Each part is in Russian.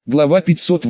Глава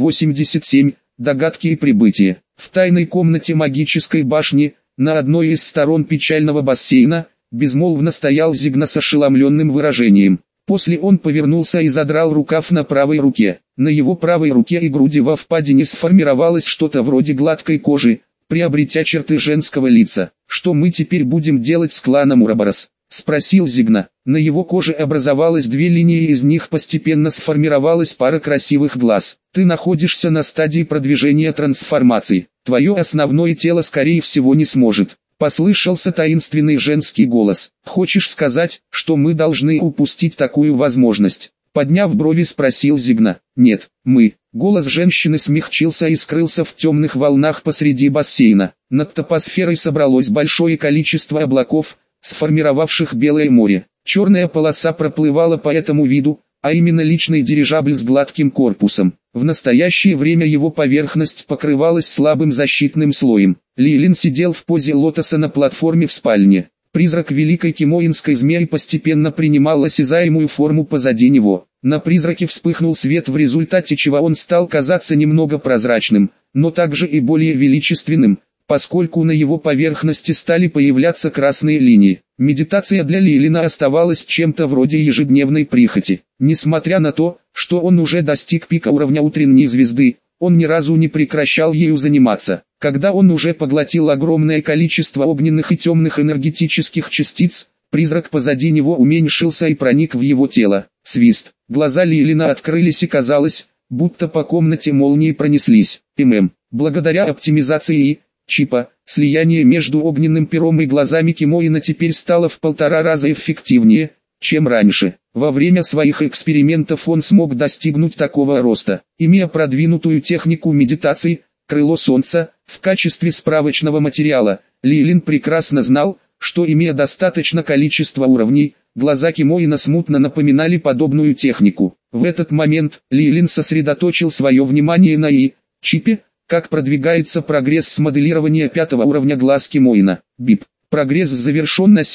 587. Догадки и прибытие. В тайной комнате магической башни, на одной из сторон печального бассейна, безмолвно стоял Зигна с ошеломленным выражением. После он повернулся и задрал рукав на правой руке. На его правой руке и груди во впадине сформировалось что-то вроде гладкой кожи, приобретя черты женского лица. «Что мы теперь будем делать с кланом Ураборос?» — спросил Зигна. На его коже образовалось две линии, из них постепенно сформировалась пара красивых глаз. «Ты находишься на стадии продвижения трансформации. Твое основное тело скорее всего не сможет». Послышался таинственный женский голос. «Хочешь сказать, что мы должны упустить такую возможность?» Подняв брови, спросил Зигна. «Нет, мы». Голос женщины смягчился и скрылся в темных волнах посреди бассейна. Над топосферой собралось большое количество облаков, сформировавших Белое море. Черная полоса проплывала по этому виду, а именно личный дирижабль с гладким корпусом. В настоящее время его поверхность покрывалась слабым защитным слоем. Лилин сидел в позе лотоса на платформе в спальне. Призрак великой кимоинской змеи постепенно принимал осязаемую форму позади него. На призраке вспыхнул свет, в результате чего он стал казаться немного прозрачным, но также и более величественным, поскольку на его поверхности стали появляться красные линии. Медитация для Лилина оставалась чем-то вроде ежедневной прихоти. Несмотря на то, что он уже достиг пика уровня утренней звезды, он ни разу не прекращал ею заниматься. Когда он уже поглотил огромное количество огненных и темных энергетических частиц, призрак позади него уменьшился и проник в его тело. Свист. Глаза Лилина открылись и казалось, будто по комнате молнии пронеслись. Благодаря оптимизации чипа, слияние между огненным пером и глазами Кимоина теперь стало в 1,5 раза эффективнее, чем раньше. Во время своих экспериментов он смог достигнуть такого роста. Имея продвинутую технику медитации, крыло солнца, в качестве справочного материала, Лилин прекрасно знал, что имея достаточно количества уровней, глаза Кимоина смутно напоминали подобную технику. В этот момент Лилин сосредоточил свое внимание на чипе, как продвигается прогресс с моделирования 5-го уровня глаз Кимоина. БИП. Прогресс завершен на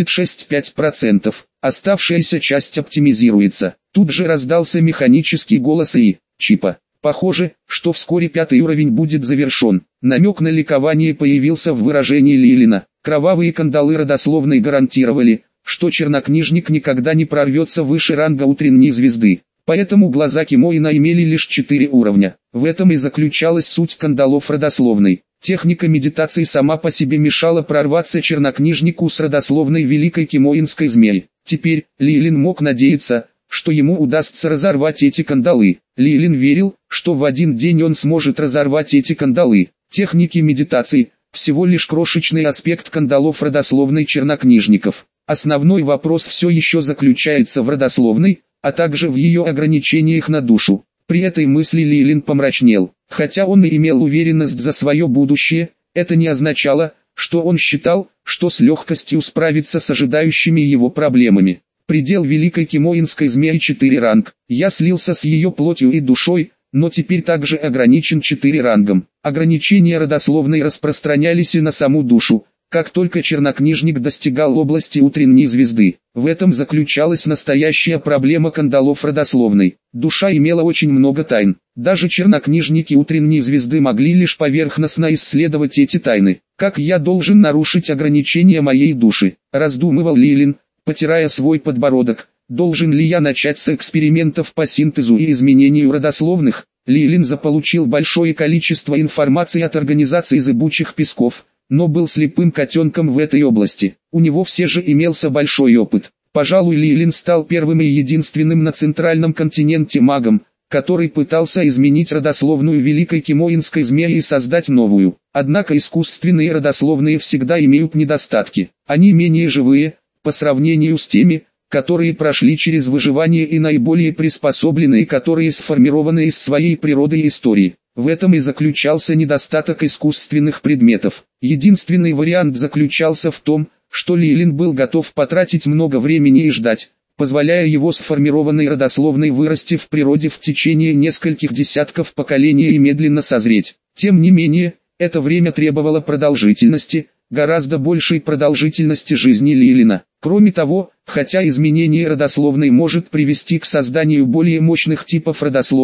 76,5%. Оставшаяся часть оптимизируется. Тут же раздался механический голос чипа. Похоже, что вскоре 5-й уровень будет завершен. Намек на ликование появился в выражении Лилина. Кровавые кандалы родословной гарантировали, что чернокнижник никогда не прорвется выше ранга утренней звезды. Поэтому глаза Кимоина имели лишь 4 уровня. В этом и заключалась суть кандалов родословной. Техника медитации сама по себе мешала прорваться чернокнижнику с родословной великой кимоинской змеи. Теперь Лилин мог надеяться, что ему удастся разорвать эти кандалы. Лилин верил, что в один день он сможет разорвать эти кандалы. Техники медитации – всего лишь крошечный аспект кандалов родословной чернокнижников. Основной вопрос все еще заключается в родословной, а также в ее ограничениях на душу. При этой мысли Лилин помрачнел. Хотя он и имел уверенность за свое будущее, это не означало, что он считал, что с легкостью справится с ожидающими его проблемами. Предел великой кимоинской змеи 4 ранг. Я слился с ее плотью и душой, но теперь также ограничен 4 рангом. Ограничения родословной распространялись и на саму душу, как только чернокнижник достигал области утренней звезды. В этом заключалась настоящая проблема кандалов родословной. Душа имела очень много тайн. Даже чернокнижники утренней звезды могли лишь поверхностно исследовать эти тайны. «Как я должен нарушить ограничения моей души?» – раздумывал Лилин, потирая свой подбородок. «Должен ли я начать с экспериментов по синтезу и изменению родословных?» Лилин заполучил большое количество информации от организации зыбучих песков, но был слепым котенком в этой области. У него все же имелся большой опыт. Пожалуй, Лилин стал первым и единственным на центральном континенте магом, который пытался изменить родословную великой кимоинской змеи и создать новую. Однако искусственные родословные всегда имеют недостатки. Они менее живые, по сравнению с теми, которые прошли через выживание, и наиболее приспособленные, которые сформированы из своей природы и истории. В этом и заключался недостаток искусственных предметов. Единственный вариант заключался в том, что Лилин был готов потратить много времени и ждать, позволяя его сформированной родословной вырасти в природе в течение нескольких десятков поколений и медленно созреть. Тем не менее, это время требовало продолжительности, гораздо большей продолжительности жизни Лилина. Кроме того, хотя изменение родословной может привести к созданию более мощных типов родословных,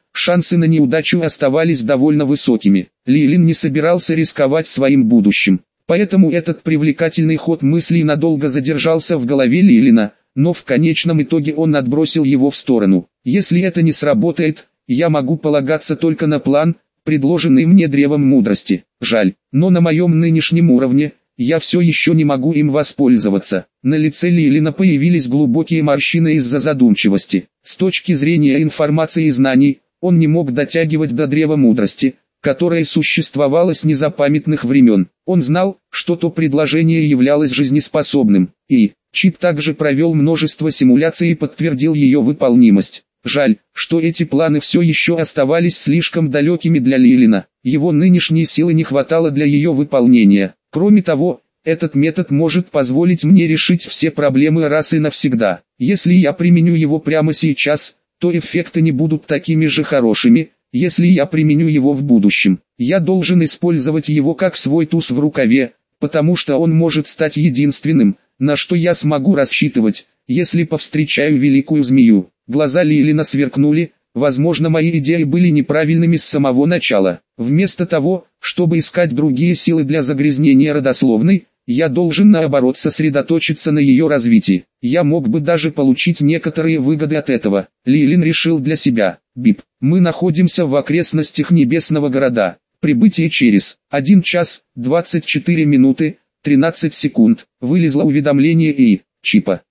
шансы на неудачу оставались довольно высокими. Лилин не собирался рисковать своим будущим. Поэтому этот привлекательный ход мыслей надолго задержался в голове Лилина, но в конечном итоге он отбросил его в сторону. Если это не сработает, я могу полагаться только на план, предложенный мне древом мудрости. Жаль, но на моем нынешнем уровне, я все еще не могу им воспользоваться. На лице Лилина появились глубокие морщины из-за задумчивости. С точки зрения информации и знаний, он не мог дотягивать до древа мудрости, которое существовало с незапамятных времен. Он знал, что то предложение являлось жизнеспособным, и Чип также провел множество симуляций и подтвердил ее выполнимость. Жаль, что эти планы все еще оставались слишком далекими для Лилина. Его нынешней силы не хватало для ее выполнения. Кроме того, этот метод может позволить мне решить все проблемы раз и навсегда. Если я применю его прямо сейчас, то эффекты не будут такими же хорошими, если я применю его в будущем. Я должен использовать его как свой туз в рукаве, потому что он может стать единственным, на что я смогу рассчитывать, если повстречаю великую змею. Глаза Лилина сверкнули, возможно, мои идеи были неправильными с самого начала. Вместо того, чтобы искать другие силы для загрязнения родословной, я должен наоборот сосредоточиться на ее развитии. Я мог бы даже получить некоторые выгоды от этого. Лилин решил для себя. Бип, мы находимся в окрестностях небесного города. Прибытие через 1 час, 24 минуты, 13 секунд. Вылезло уведомление и Чипа.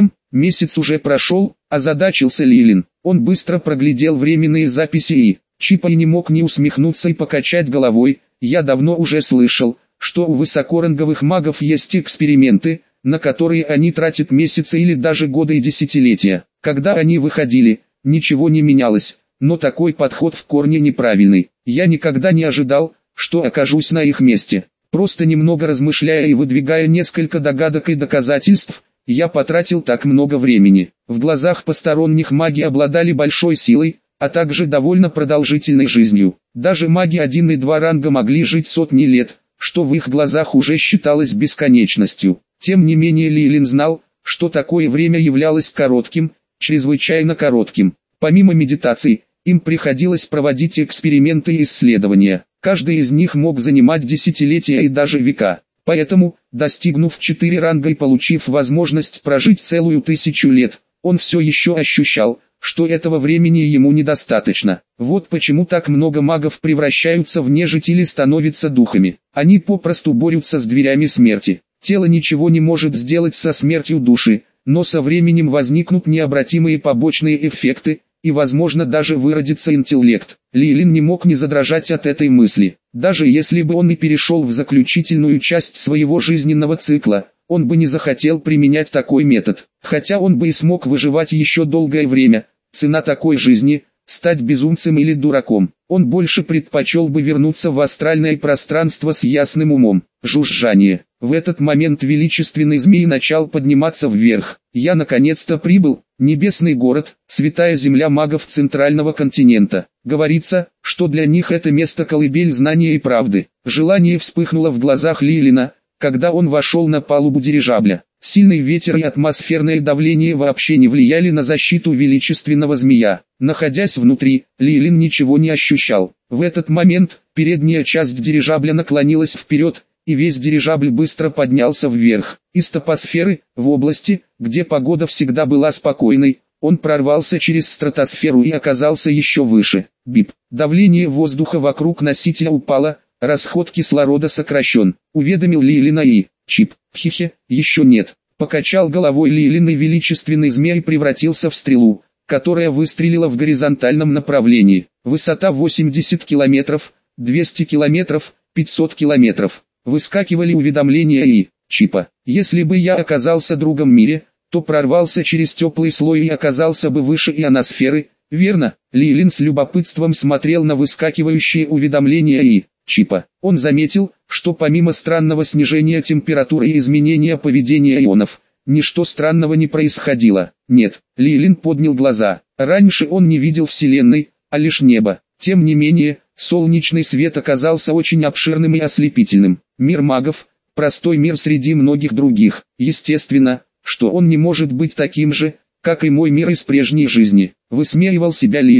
Месяц уже прошел, озадачился Лилин. Он быстро проглядел временные записи и Чипа и не мог не усмехнуться и покачать головой. Я давно уже слышал, что у высокоранговых магов есть эксперименты, на которые они тратят месяцы или даже годы и десятилетия. Когда они выходили, ничего не менялось, но такой подход в корне неправильный. Я никогда не ожидал, что окажусь на их месте. Просто немного размышляя и выдвигая несколько догадок и доказательств, я потратил так много времени. В глазах посторонних маги обладали большой силой, а также довольно продолжительной жизнью. Даже маги 1 и 2 ранга могли жить сотни лет, что в их глазах уже считалось бесконечностью. Тем не менее Лилин знал, что такое время являлось коротким, чрезвычайно коротким. Помимо медитаций, им приходилось проводить эксперименты и исследования. Каждый из них мог занимать десятилетия и даже века. Поэтому, достигнув 4 ранга и получив возможность прожить целую 1000 лет, он все еще ощущал, что этого времени ему недостаточно. Вот почему так много магов превращаются в нежить или становятся духами. Они попросту борются с дверями смерти. Тело ничего не может сделать со смертью души, но со временем возникнут необратимые побочные эффекты, и возможно даже выродится интеллект. Лилин не мог не задрожать от этой мысли. Даже если бы он и перешел в заключительную часть своего жизненного цикла, он бы не захотел применять такой метод. Хотя он бы и смог выживать еще долгое время, цена такой жизни – стать безумцем или дураком. Он больше предпочел бы вернуться в астральное пространство с ясным умом. Жужжание. В этот момент величественный змей начал подниматься вверх. Я наконец-то прибыл. Небесный город, святая земля магов центрального континента. Говорится, что для них это место колыбель знания и правды. Желание вспыхнуло в глазах Лилина, когда он вошел на палубу дирижабля. Сильный ветер и атмосферное давление вообще не влияли на защиту величественного змея. Находясь внутри, Лилин ничего не ощущал. В этот момент, передняя часть дирижабля наклонилась вперед, и весь дирижабль быстро поднялся вверх. Из топосферы, в области, где погода всегда была спокойной, он прорвался через стратосферу и оказался еще выше. Бип. Давление воздуха вокруг носителя упало, расход кислорода сокращен. Уведомил Лилина и Чип. Хе-хе, еще нет. Покачал головой Лилин, и величественный змей превратился в стрелу, которая выстрелила в горизонтальном направлении. Высота 80 километров, 200 километров, 500 километров. Выскакивали уведомления и Чипа. Если бы я оказался другом в мире, то прорвался через теплый слой и оказался бы выше ионосферы, верно? Лилин с любопытством смотрел на выскакивающие уведомления и Чипа. Он заметил, что помимо странного снижения температуры и изменения поведения ионов, ничто странного не происходило. Нет, Лилин поднял глаза. Раньше он не видел Вселенной, а лишь небо. Тем не менее, солнечный свет оказался очень обширным и ослепительным. Мир магов – простой мир среди многих других. Естественно, что он не может быть таким же, как и мой мир из прежней жизни. Высмеивал себя Лилин.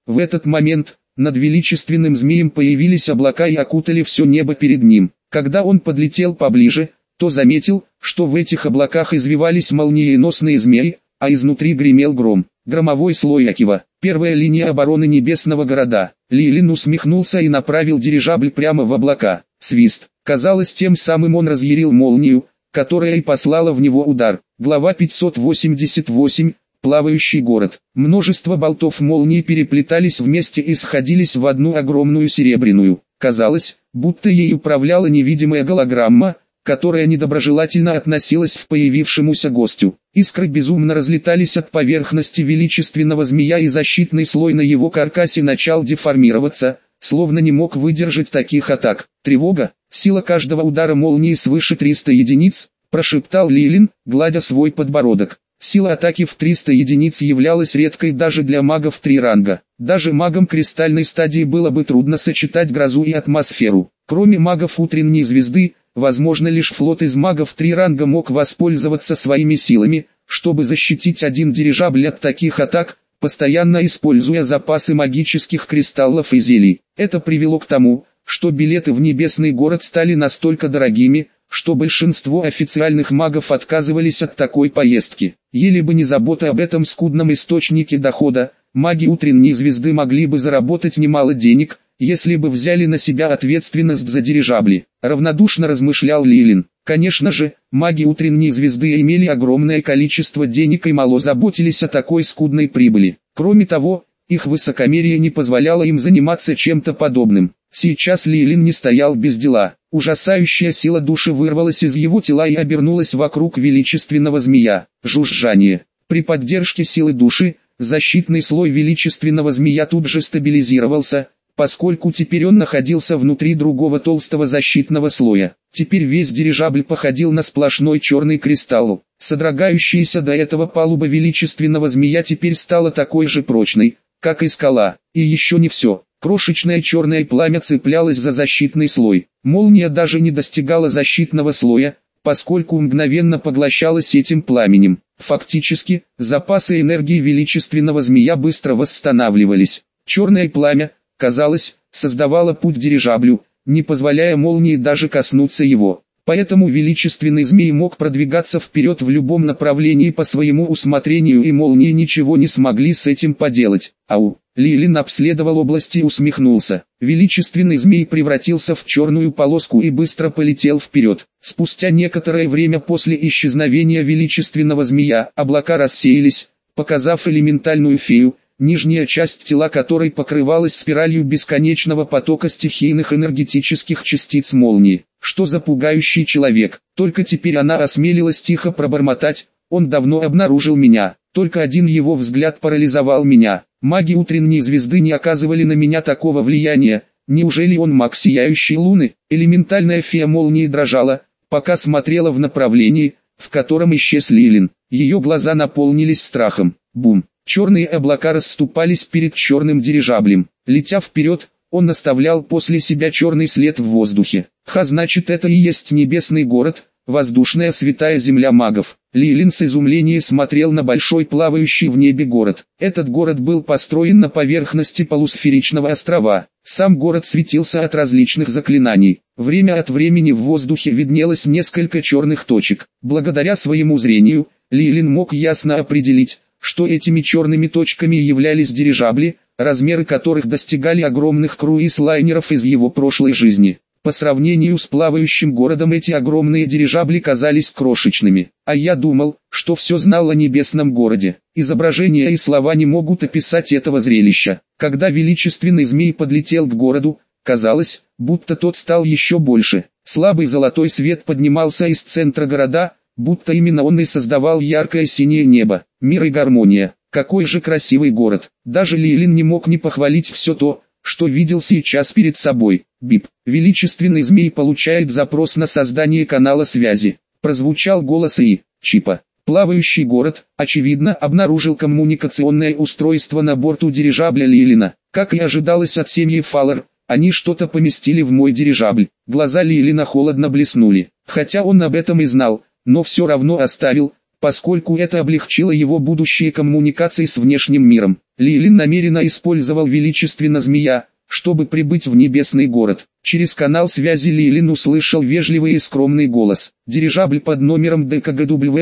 В этот момент над величественным змеем появились облака и окутали все небо перед ним. Когда он подлетел поближе, то заметил, что в этих облаках извивались молниеносные змеи, а изнутри гремел гром. Громовой слой Акива. Первая линия обороны небесного города. Лилин усмехнулся и направил дирижабль прямо в облака. Свист. Казалось, тем самым он разъярил молнию, которая и послала в него удар. Глава 588. Плавающий город. Множество болтов молнии переплетались вместе и сходились в одну огромную серебряную. Казалось, будто ей управляла невидимая голограмма, которая недоброжелательно относилась к появившемуся гостю. Искры безумно разлетались от поверхности величественного змея, и защитный слой на его каркасе начал деформироваться, словно не мог выдержать таких атак. Тревога, сила каждого удара молнии свыше 300 единиц, прошептал Лилин, гладя свой подбородок. Сила атаки в 300 единиц являлась редкой даже для магов 3 ранга. Даже магам кристальной стадии было бы трудно сочетать грозу и атмосферу. Кроме магов утренней звезды, возможно, лишь флот из магов 3 ранга мог воспользоваться своими силами, чтобы защитить один дирижабль от таких атак, постоянно используя запасы магических кристаллов и зелий. Это привело к тому, что билеты в небесный город стали настолько дорогими, что большинство официальных магов отказывались от такой поездки. Еле бы не забота об этом скудном источнике дохода, маги утренней звезды могли бы заработать немало денег, если бы взяли на себя ответственность за дирижабли. Равнодушно размышлял Лилин. Конечно же, маги утренней звезды имели огромное количество денег и мало заботились о такой скудной прибыли. Кроме того, их высокомерие не позволяло им заниматься чем-то подобным. Сейчас Лилин не стоял без дела. Ужасающая сила души вырвалась из его тела и обернулась вокруг величественного змея. Жужжание. При поддержке силы души, защитный слой величественного змея тут же стабилизировался, поскольку теперь он находился внутри другого толстого защитного слоя. Теперь весь дирижабль походил на сплошной черный кристалл. Содрогающаяся до этого палуба величественного змея теперь стала такой же прочной, как и скала. И еще не все. Крошечное черное пламя цеплялось за защитный слой. Молния даже не достигала защитного слоя, поскольку мгновенно поглощалась этим пламенем. Фактически, запасы энергии величественного змея быстро восстанавливались. Черное пламя, казалось, создавало путь дирижаблю, не позволяя молнии даже коснуться его. Поэтому величественный змей мог продвигаться вперед в любом направлении по своему усмотрению, и молнии ничего не смогли с этим поделать. Ау! Лилин обследовал область и усмехнулся. Величественный змей превратился в черную полоску и быстро полетел вперед. Спустя некоторое время после исчезновения величественного змея, облака рассеялись, показав элементальную фею, нижняя часть тела которой покрывалась спиралью бесконечного потока стихийных энергетических частиц молнии. Что за пугающий человек? Только теперь она осмелилась тихо пробормотать: «Он давно обнаружил меня». Только один его взгляд парализовал меня. Маги утренней звезды не оказывали на меня такого влияния. Неужели он маг сияющей луны? Элементальная фея молнии дрожала, пока смотрела в направлении, в котором исчез Лилин. Ее глаза наполнились страхом. Бум! Черные облака расступались перед черным дирижаблем. Летя вперед, он оставлял после себя черный след в воздухе. Значит, это и есть небесный город, воздушная святая земля магов. Лилин с изумлением смотрел на большой плавающий в небе город. Этот город был построен на поверхности полусферичного острова. Сам город светился от различных заклинаний. Время от времени в воздухе виднелось несколько черных точек. Благодаря своему зрению, Лилин мог ясно определить, что этими черными точками являлись дирижабли, размеры которых достигали огромных круиз-лайнеров из его прошлой жизни. По сравнению с плавающим городом эти огромные дирижабли казались крошечными. А я думал, что все знал о небесном городе. Изображения и слова не могут описать этого зрелища. Когда величественный змей подлетел к городу, казалось, будто тот стал еще больше. Слабый золотой свет поднимался из центра города, будто именно он и создавал яркое синее небо. Мир и гармония. Какой же красивый город. Даже Лилин не мог не похвалить все то, что видел сейчас перед собой. Бип. Величественный змей получает запрос на создание канала связи. Прозвучал голос И. Чипа. Плавающий город, очевидно, обнаружил коммуникационное устройство на борту дирижабля Лилина. Как и ожидалось от семьи Фаллер, они что-то поместили в мой дирижабль. Глаза Лилина холодно блеснули. Хотя он об этом и знал, но все равно оставил, поскольку это облегчило его будущие коммуникации с внешним миром. Лилин намеренно использовал величественно змея, чтобы прибыть в небесный город. Через канал связи Лилин услышал вежливый и скромный голос. Дирижабль под номером ДКГW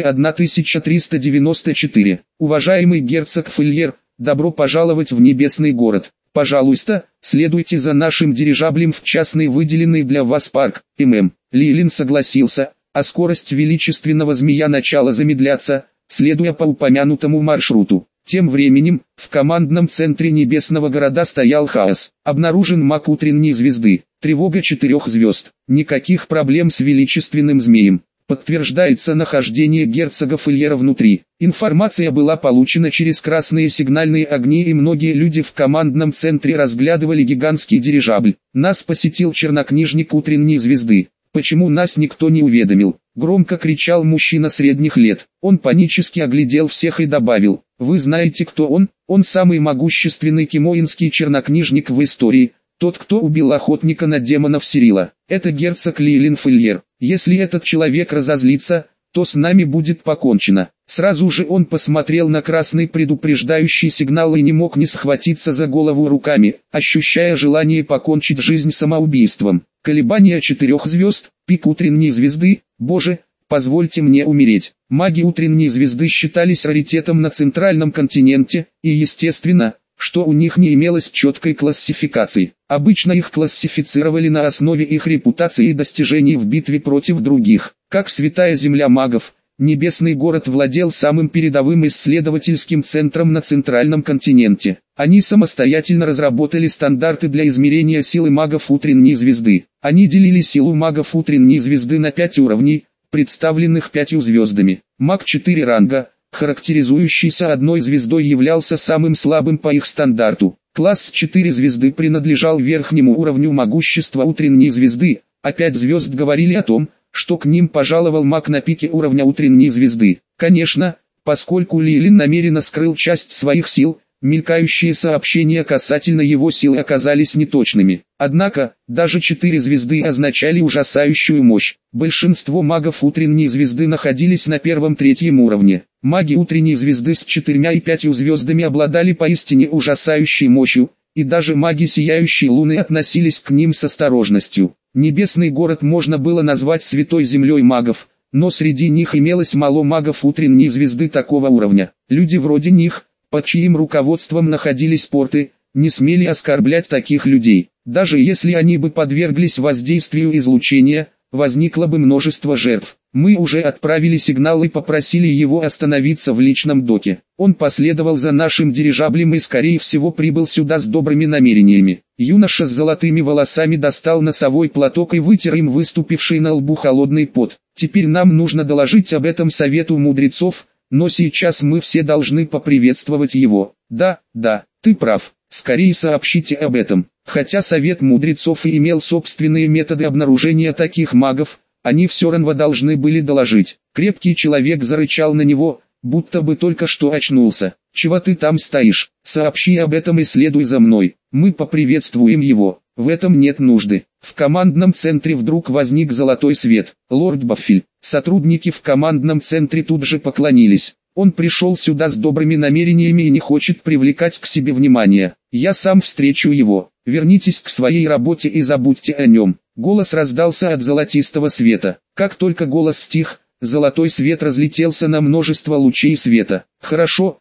1394. Уважаемый герцог Фильер, добро пожаловать в небесный город. Пожалуйста, следуйте за нашим дирижаблем в частный выделенный для вас парк, ММ. Лилин согласился, а скорость величественного змея начала замедляться, следуя по упомянутому маршруту. Тем временем, в командном центре небесного города стоял хаос. Обнаружен маг утренней звезды. Тревога 4 звезд. Никаких проблем с величественным змеем. Подтверждается нахождение герцога Фильера внутри. Информация была получена через красные сигнальные огни, и многие люди в командном центре разглядывали гигантский дирижабль. Нас посетил чернокнижник утренней звезды. Почему нас никто не уведомил? Громко кричал мужчина средних лет. Он панически оглядел всех и добавил: «Вы знаете, кто он? Он самый могущественный кимоинский чернокнижник в истории. Тот, кто убил охотника на демонов Сирила. Это герцог Лилин Фильер. Если этот человек разозлится, то с нами будет покончено». Сразу же он посмотрел на красный предупреждающий сигнал и не мог не схватиться за голову руками, ощущая желание покончить жизнь самоубийством. Колебания 4 звезд, пик утренней звезды. Боже, позвольте мне умереть. Маги утренней звезды считались раритетом на центральном континенте, и естественно, что у них не имелось четкой классификации. Обычно их классифицировали на основе их репутации и достижений в битве против других. Как святая земля магов, небесный город владел самым передовым исследовательским центром на центральном континенте. Они самостоятельно разработали стандарты для измерения силы магов утренней звезды. Они делили силу магов утренней звезды на 5 уровней, представленных 5 звездами. Маг 4 ранга, характеризующийся одной звездой, являлся самым слабым по их стандарту. Класс 4 звезды принадлежал верхнему уровню могущества утренней звезды, а 5 звезд говорили о том, что к ним пожаловал маг на пике уровня утренней звезды. Конечно, поскольку Лилин намеренно скрыл часть своих сил, мелькающие сообщения касательно его силы оказались неточными. Однако, даже 4 звезды означали ужасающую мощь. Большинство магов утренней звезды находились на первом-третьем уровне. Маги утренней звезды с 4 и 5 звездами обладали поистине ужасающей мощью, и даже маги сияющей луны относились к ним с осторожностью. Небесный город можно было назвать святой землей магов, но среди них имелось мало магов утренней звезды такого уровня. Люди вроде них, под чьим руководством находились порты, не смели оскорблять таких людей. Даже если они бы подверглись воздействию излучения, возникло бы множество жертв. Мы уже отправили сигнал и попросили его остановиться в личном доке. Он последовал за нашим дирижаблем и скорее всего прибыл сюда с добрыми намерениями. Юноша с золотыми волосами достал носовой платок и вытер им выступивший на лбу холодный пот. Теперь нам нужно доложить об этом совету мудрецов, но сейчас мы все должны поприветствовать его. Да, ты прав. Скорее сообщите об этом. Хотя совет мудрецов и имел собственные методы обнаружения таких магов, они все равно должны были доложить. Крепкий человек зарычал на него, будто бы только что очнулся. «Чего ты там стоишь? Сообщи об этом и следуй за мной. Мы поприветствуем его». В этом нет нужды. В командном центре вдруг возник золотой свет. Лорд Баффель. Сотрудники в командном центре тут же поклонились. Он пришел сюда с добрыми намерениями и не хочет привлекать к себе внимание. Я сам встречу его. Вернитесь к своей работе и забудьте о нем. Голос раздался от золотистого света. Как только голос стих, золотой свет разлетелся на множество лучей света. Хорошо.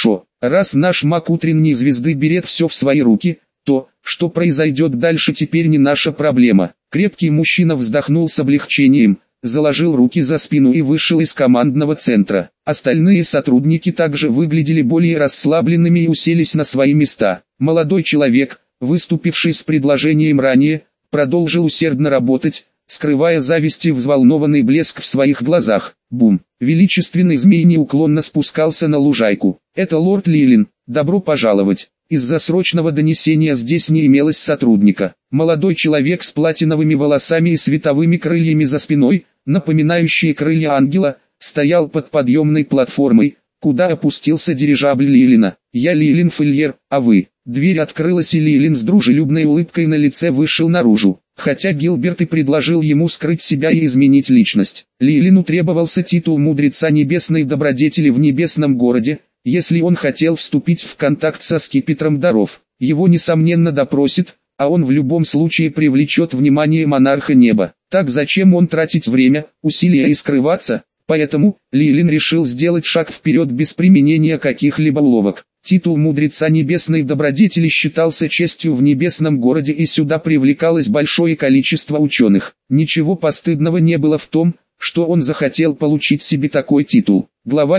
Раз наш маг утренней звезды берет все в свои руки, то, что произойдет дальше, теперь не наша проблема. Крепкий мужчина вздохнул с облегчением, заложил руки за спину и вышел из командного центра. Остальные сотрудники также выглядели более расслабленными и уселись на свои места. Молодой человек, выступивший с предложением ранее, продолжил усердно работать, скрывая зависть и взволнованный блеск в своих глазах. Бум! Величественный змей неуклонно спускался на лужайку. «Это лорд Лилин, добро пожаловать!» Из-за срочного донесения здесь не имелось сотрудника. Молодой человек с платиновыми волосами и световыми крыльями за спиной, напоминающие крылья ангела, стоял под подъемной платформой, куда опустился дирижабль Лилина. «Я Лилин Фильер, а вы?» Дверь открылась и Лилин с дружелюбной улыбкой на лице вышел наружу. хотя Гилберт и предложил ему скрыть себя и изменить личность. Лилину требовался титул мудреца небесной добродетели в небесном городе, если он хотел вступить в контакт со скипетром даров. Его несомненно допросит, а он в любом случае привлечет внимание монарха неба. Так зачем он тратить время, усилия и скрываться? Поэтому Лилин решил сделать шаг вперед без применения каких-либо уловок. Титул мудреца небесной добродетели считался честью в небесном городе, и сюда привлекалось большое количество ученых. Ничего постыдного не было в том, что он захотел получить себе такой титул. Глава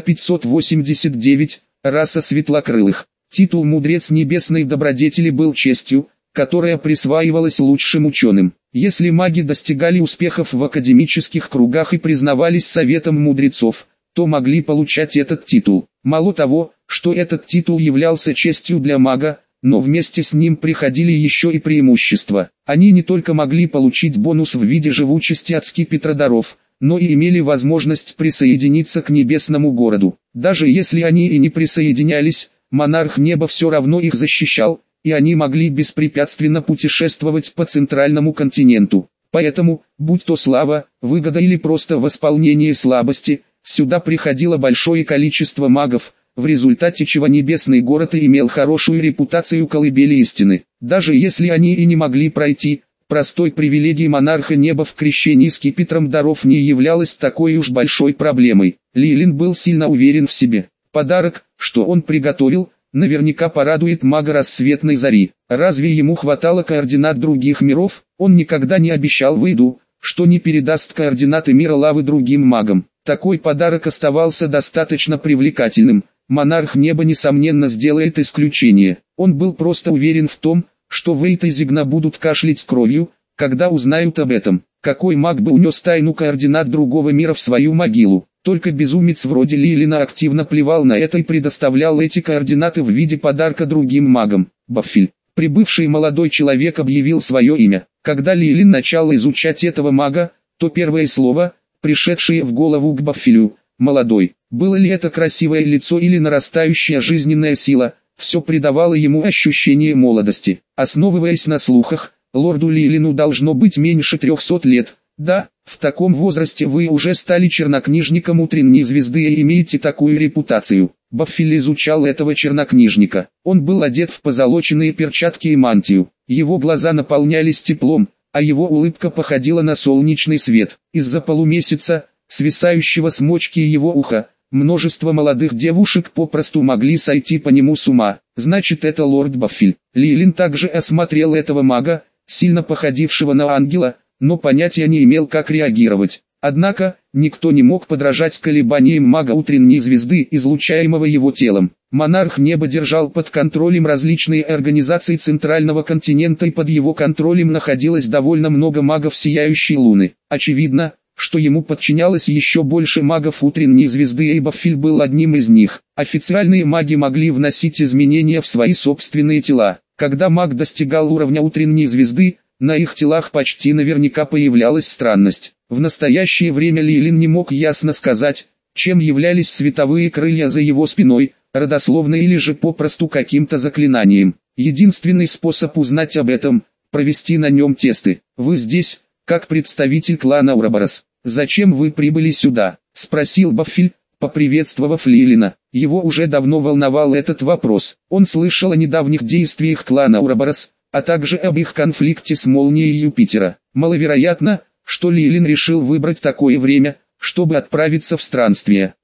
589. Раса светлокрылых. Титул мудрец небесной добродетели был честью, которая присваивалась лучшим ученым. Если маги достигали успехов в академических кругах и признавались советом мудрецов, то могли получать этот титул. Мало того, что этот титул являлся честью для мага, но вместе с ним приходили еще и преимущества. Они не только могли получить бонус в виде живучести от скипетра даров, но и имели возможность присоединиться к небесному городу. Даже если они и не присоединялись, монарх неба все равно их защищал, и они могли беспрепятственно путешествовать по центральному континенту. Поэтому, будь то слава, выгода или просто восполнение слабости, сюда приходило большое количество магов, в результате чего небесный город и имел хорошую репутацию колыбели истины. Даже если они и не могли пройти, простой привилегией монарха неба в крещении скипетром даров не являлась такой уж большой проблемой. Лилин был сильно уверен в себе. Подарок, что он приготовил, наверняка порадует мага рассветной зари. Разве ему хватало координат других миров? Он никогда не обещал Вейду, что не передаст координаты мира лавы другим магам. Такой подарок оставался достаточно привлекательным. Монарх неба несомненно сделает исключение. Он был просто уверен в том, что Вейд и Зигна будут кашлять кровью, когда узнают об этом. Какой маг бы унес тайну координат другого мира в свою могилу? Только безумец вроде Лилина активно плевал на это и предоставлял эти координаты в виде подарка другим магам. Баффиль. Прибывший молодой человек объявил свое имя. Когда Лилин начал изучать этого мага, то первое слово, пришедшее в голову к Баффилю, «молодой». Было ли это красивое лицо или нарастающая жизненная сила, все придавало ему ощущение молодости. Основываясь на слухах, лорду Лилину должно быть меньше 300 лет. Да, в таком возрасте вы уже стали чернокнижником утренней звезды и имеете такую репутацию. Баффиль изучал этого чернокнижника. Он был одет в позолоченные перчатки и мантию. Его глаза наполнялись теплом, а его улыбка походила на солнечный свет. Из-за полумесяца, свисающего с мочки его уха, множество молодых девушек попросту могли сойти по нему с ума. Значит, это лорд Баффиль. Лилин также осмотрел этого мага, сильно походившего на ангела, но понятия не имел, как реагировать. Однако, никто не мог подражать колебаниям мага утренней звезды, излучаемого его телом. Монарх неба держал под контролем различные организации центрального континента, и под его контролем находилось довольно много магов сияющей луны. Очевидно, что ему подчинялось еще больше магов утренней звезды, и Баффиль был одним из них. Официальные маги могли вносить изменения в свои собственные тела. Когда маг достигал уровня утренней звезды, на их телах почти наверняка появлялась странность. В настоящее время Лилин не мог ясно сказать, чем являлись световые крылья за его спиной, родословно или же попросту каким-то заклинанием. Единственный способ узнать об этом – провести на нем тесты. Вы здесь, как представитель клана Ураборос. Зачем вы прибыли сюда? Спросил Баффиль, поприветствовав Лилина. Его уже давно волновал этот вопрос. Он слышал о недавних действиях клана Ураборос, а также об их конфликте с молнией Юпитера. Маловероятно, что Лилин решил выбрать такое время, чтобы отправиться в странствие.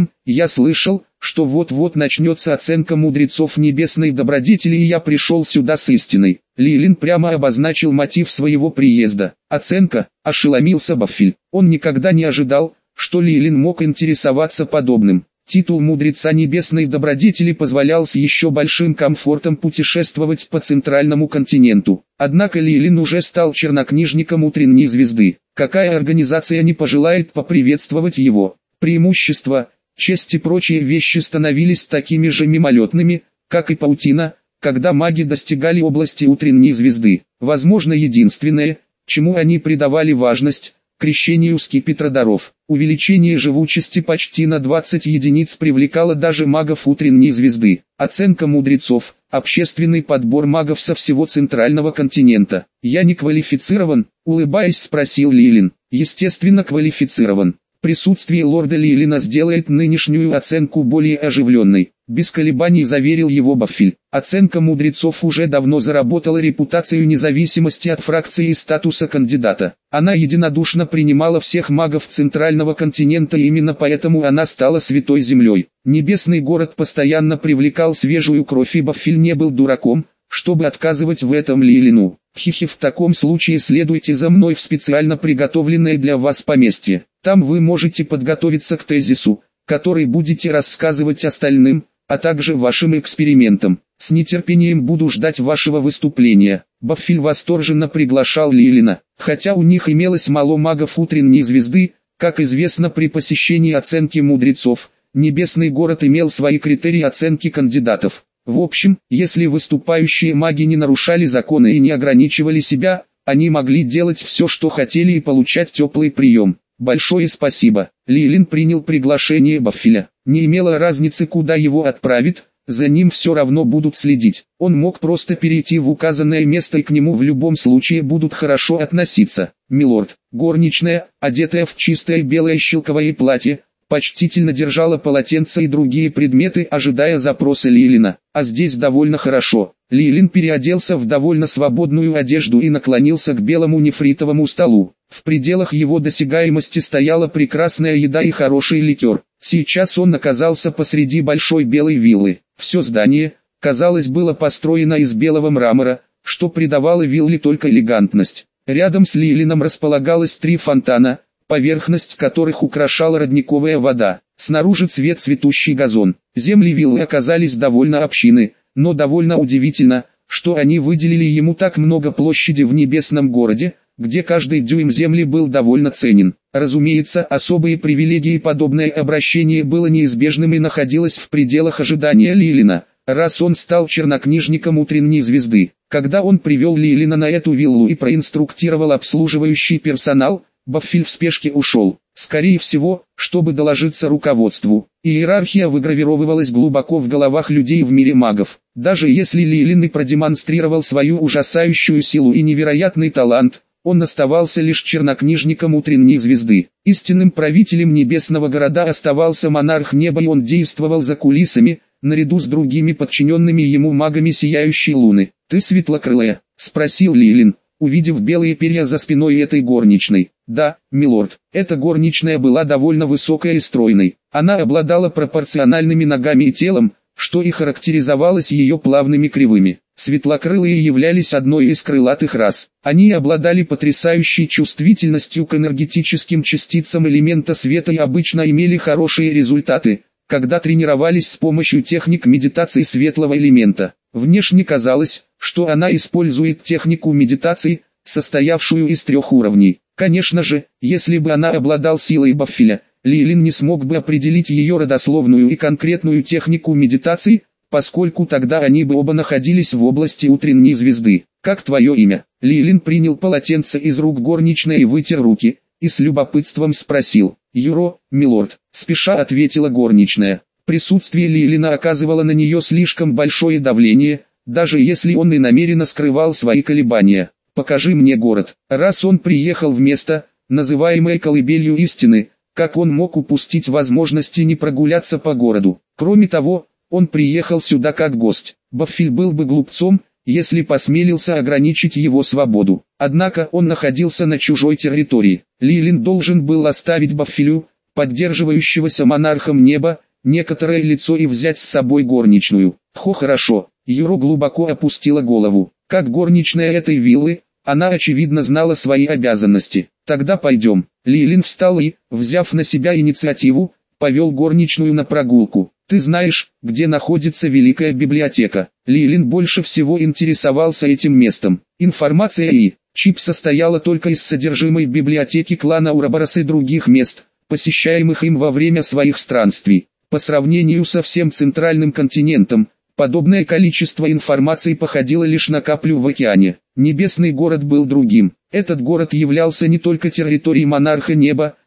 Я слышал, что вот-вот начнется оценка мудрецов небесной добродетели, и я пришел сюда с истиной. Лилин прямо обозначил мотив своего приезда. Оценка, ошеломился Баффиль. Он никогда не ожидал, что Лилин мог интересоваться подобным. Титул мудреца небесной добродетели позволял с еще большим комфортом путешествовать по центральному континенту. Однако Лилин уже стал чернокнижником утренней звезды. Какая организация не пожелает поприветствовать его? Преимущества, честь и прочие вещи становились такими же мимолетными, как и паутина, когда маги достигали области утренней звезды. Возможно, единственное, чему они придавали важность – крещению скипетра даров. Увеличение живучести почти на 20 единиц привлекало даже магов утренней звезды. Оценка мудрецов, общественный подбор магов со всего центрального континента. Я не квалифицирован, улыбаясь, спросил Лилин. Естественно, квалифицирован. Присутствие лорда Лилина сделает нынешнюю оценку более оживленной. Без колебаний заверил его Баффиль. Оценка мудрецов уже давно заработала репутацию независимости от фракции и статуса кандидата. Она единодушно принимала всех магов центрального континента, и именно поэтому она стала святой землей. Небесный город постоянно привлекал свежую кровь, и Баффиль не был дураком, чтобы отказывать в этом Лилину. Хихи, в таком случае следуйте за мной в специально приготовленное для вас поместье. Там вы можете подготовиться к тезису, который будете рассказывать остальным, а также вашим экспериментам. С нетерпением буду ждать вашего выступления. Баффиль восторженно приглашал Лилина. Хотя у них имелось мало магов утренней звезды, как известно, при посещении оценки мудрецов, Небесный город имел свои критерии оценки кандидатов. В общем, если выступающие маги не нарушали законы и не ограничивали себя, они могли делать все, что хотели, и получать теплый прием. Большое спасибо. Лилин принял приглашение Баффиля. Не имело разницы, куда его отправят, за ним все равно будут следить. Он мог просто перейти в указанное место, и к нему в любом случае будут хорошо относиться. Милорд, горничная, одетая в чистое белое шелковое платье, почтительно держала полотенце и другие предметы, ожидая запроса Лилина. А здесь довольно хорошо. Лилин переоделся в довольно свободную одежду и наклонился к белому нефритовому столу. В пределах его досягаемости стояла прекрасная еда и хороший ликер. Сейчас он оказался посреди большой белой виллы. Все здание, казалось, было построено из белого мрамора, что придавало вилле только элегантность. Рядом с Лилином располагалось 3 фонтана, поверхность которых украшала родниковая вода. Снаружи цвет цветущий газон. Земли виллы оказались довольно общины, но довольно удивительно, что они выделили ему так много площади в небесном городе, где каждый дюйм земли был довольно ценен. Разумеется, особые привилегии и подобное обращение было неизбежным и находилось в пределах ожидания Лилина, раз он стал чернокнижником утренней звезды. Когда он привел Лилина на эту виллу и проинструктировал обслуживающий персонал, Баффиль в спешке ушел. Скорее всего, чтобы доложиться руководству. Иерархия выгравировывалась глубоко в головах людей в мире магов. Даже если Лилин и продемонстрировал свою ужасающую силу и невероятный талант, он оставался лишь чернокнижником утренней звезды. Истинным правителем небесного города оставался монарх неба, и он действовал за кулисами, наряду с другими подчиненными ему магами сияющей луны. «Ты светлокрылая?» — спросил Лилин, увидев белые перья за спиной этой горничной. «Да, милорд». Эта горничная была довольно высокой и стройной. Она обладала пропорциональными ногами и телом, что и характеризовалось ее плавными кривыми. Светлокрылые являлись одной из крылатых рас. Они обладали потрясающей чувствительностью к энергетическим частицам элемента света и обычно имели хорошие результаты, когда тренировались с помощью техник медитации светлого элемента. Внешне казалось, что она использует технику медитации, состоявшую из 3 уровней. Конечно же, если бы она обладал силой Баффиля, Лилин не смог бы определить ее родословную и конкретную технику медитации, поскольку тогда они бы оба находились в области утренней звезды. «Как твое имя?» Лилин принял полотенце из рук горничной и вытер руки, и с любопытством спросил. «Юро, милорд», — спеша ответила горничная. Присутствие Лилина оказывало на нее слишком большое давление, даже если он и намеренно скрывал свои колебания. «Покажи мне город». Раз он приехал в место, называемое колыбелью истины, как он мог упустить возможности не прогуляться по городу? Кроме того, он приехал сюда как гость. Баффиль был бы глупцом, если посмелился ограничить его свободу. Однако он находился на чужой территории. Лилин должен был оставить Баффилю, поддерживающегося монархом неба, некоторое лицо и взять с собой горничную. Хорошо. Юро глубоко опустила голову. Как горничная этой виллы, она очевидно знала свои обязанности. «Тогда пойдем». Лилин встал и, взяв на себя инициативу, повел горничную на прогулку. «Ты знаешь, где находится Великая библиотека?» Лилин больше всего интересовался этим местом. Информация и чип состояла только из содержимой библиотеки клана Ураборос и других мест, посещаемых им во время своих странствий. По сравнению со всем центральным континентом, подобное количество информации походило лишь на каплю в океане. Небесный город был другим. Этот город являлся не только территорией монарха неба,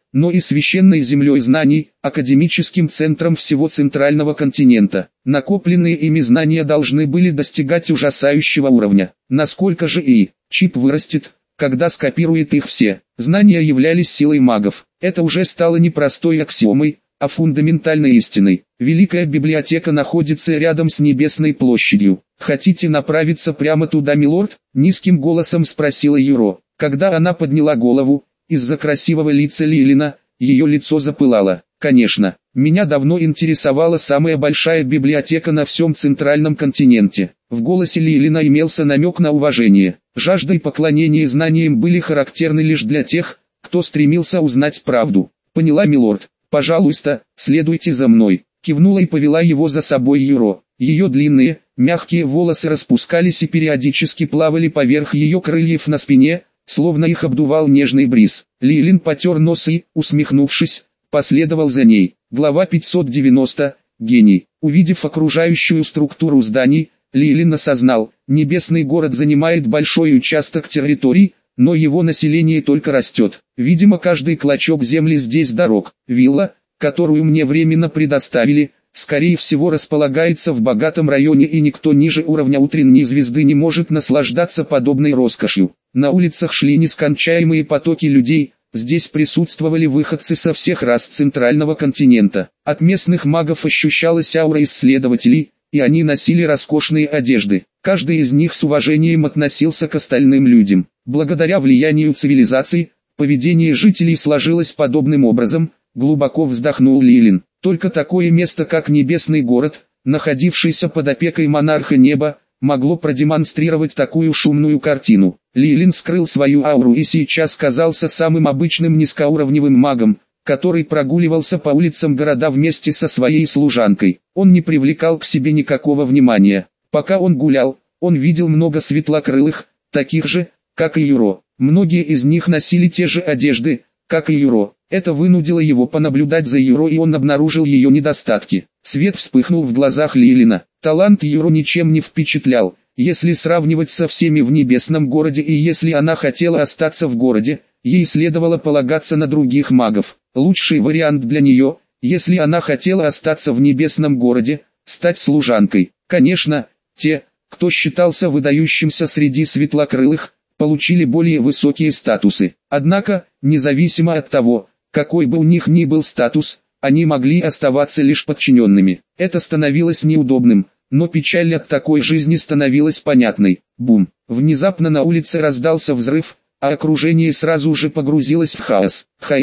но и священной землей знаний, академическим центром всего центрального континента. Накопленные ими знания должны были достигать ужасающего уровня. Насколько же чип вырастет, когда скопирует их все? Знания являлись силой магов. Это уже стало не простой аксиомой, а фундаментальной истиной. Великая библиотека находится рядом с Небесной площадью. «Хотите направиться прямо туда, милорд?» — низким голосом спросила Юро. Когда она подняла голову, из-за красивого лица Лилина, ее лицо запылало. «Конечно, меня давно интересовала самая большая библиотека на всем центральном континенте». В голосе Лилина имелся намек на уважение. Жажда и поклонение знаниям были характерны лишь для тех, кто стремился узнать правду. «Поняла, милорд. Пожалуйста, следуйте за мной», — кивнула и повела его за собой Юро. Ее длинные, мягкие волосы распускались и периодически плавали поверх ее крыльев на спине, словно их обдувал нежный бриз. Лилин потер нос и, усмехнувшись, последовал за ней. Глава 590. Гений. Увидев окружающую структуру зданий, Лилин осознал, небесный город занимает большой участок территории, но его население только растет. Видимо, каждый клочок земли здесь дорог. Вилла, которую мне временно предоставили, скорее всего располагается в богатом районе, и никто ниже уровня утренней звезды не может наслаждаться подобной роскошью. На улицах шли нескончаемые потоки людей, здесь присутствовали выходцы со всех рас центрального континента. От местных магов ощущалась аура исследователей, и они носили роскошные одежды. Каждый из них с уважением относился к остальным людям. Благодаря влиянию цивилизации, поведение жителей сложилось подобным образом, глубоко вздохнул Лилин. Только такое место, как Небесный город, находившийся под опекой монарха неба, могло продемонстрировать такую шумную картину. Лилин скрыл свою ауру и сейчас казался самым обычным низкоуровневым магом, который прогуливался по улицам города вместе со своей служанкой. Он не привлекал к себе никакого внимания. Пока он гулял, он видел много светлокрылых, таких же, как и Юро. Многие из них носили те же одежды, как и Юро. Это вынудило его понаблюдать за Юро, и он обнаружил ее недостатки. Свет вспыхнул в глазах Лилина. Талант Юро ничем не впечатлял, если сравнивать со всеми в Небесном городе, и если она хотела остаться в городе, ей следовало полагаться на других магов. Лучший вариант для нее, если она хотела остаться в Небесном городе, стать служанкой. Конечно, те, кто считался выдающимся среди светлокрылых, получили более высокие статусы. Однако, независимо от того, какой бы у них ни был статус, они могли оставаться лишь подчиненными. Это становилось неудобным, но печаль от такой жизни становилась понятной. Бум! Внезапно на улице раздался взрыв, а окружение сразу же погрузилось в хаос.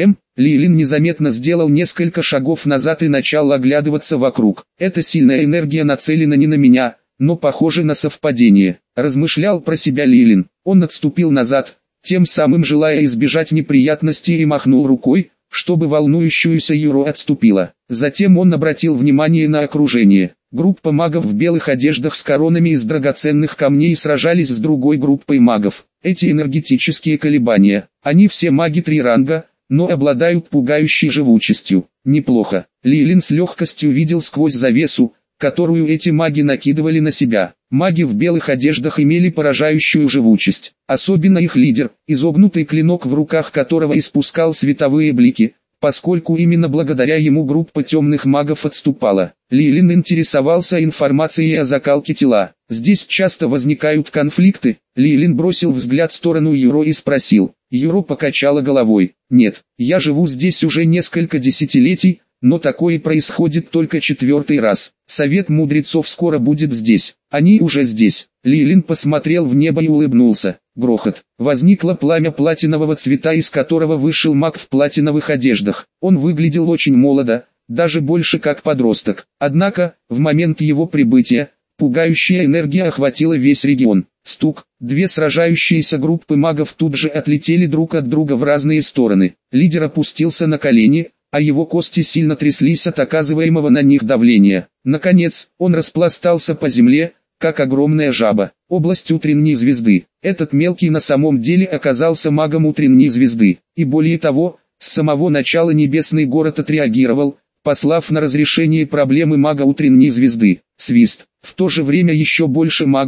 Лилин незаметно сделал несколько шагов назад и начал оглядываться вокруг. Эта сильная энергия нацелена не на меня, но похоже на совпадение. Размышлял про себя Лилин. Он отступил назад, тем самым желая избежать неприятностей, и махнул рукой, чтобы волнующуюся Юро отступила. Затем он обратил внимание на окружение. Группа магов в белых одеждах с коронами из драгоценных камней сражались с другой группой магов. Эти энергетические колебания, они все маги 3 ранга, но обладают пугающей живучестью. Неплохо. Лилин с легкостью видел сквозь завесу, которую эти маги накидывали на себя. Маги в белых одеждах имели поражающую живучесть. Особенно их лидер, изогнутый клинок в руках которого испускал световые блики, поскольку именно благодаря ему группа темных магов отступала. Лилин интересовался информацией о закалке тела. Здесь часто возникают конфликты. Лилин бросил взгляд в сторону Юро и спросил. Юро покачала головой. Нет, я живу здесь уже несколько десятилетий, но такое происходит только 4-й раз. Совет мудрецов скоро будет здесь. Они уже здесь. Лилин посмотрел в небо и улыбнулся. Грохот. Возникло пламя платинового цвета, из которого вышел маг в платиновых одеждах. Он выглядел очень молодо, даже больше как подросток. Однако, в момент его прибытия, пугающая энергия охватила весь регион. Стук. 2 сражающиеся группы магов тут же отлетели друг от друга в разные стороны. Лидер опустился на колени, а его кости сильно тряслись от оказываемого на них давления. Наконец, он распластался по земле, как огромная жаба. Область утренней звезды. Этот мелкий на самом деле оказался магом утренней звезды. И более того, с самого начала Небесный город отреагировал, послав на разрешение проблемы мага утренней звезды. Свист. В то же время еще больше магов,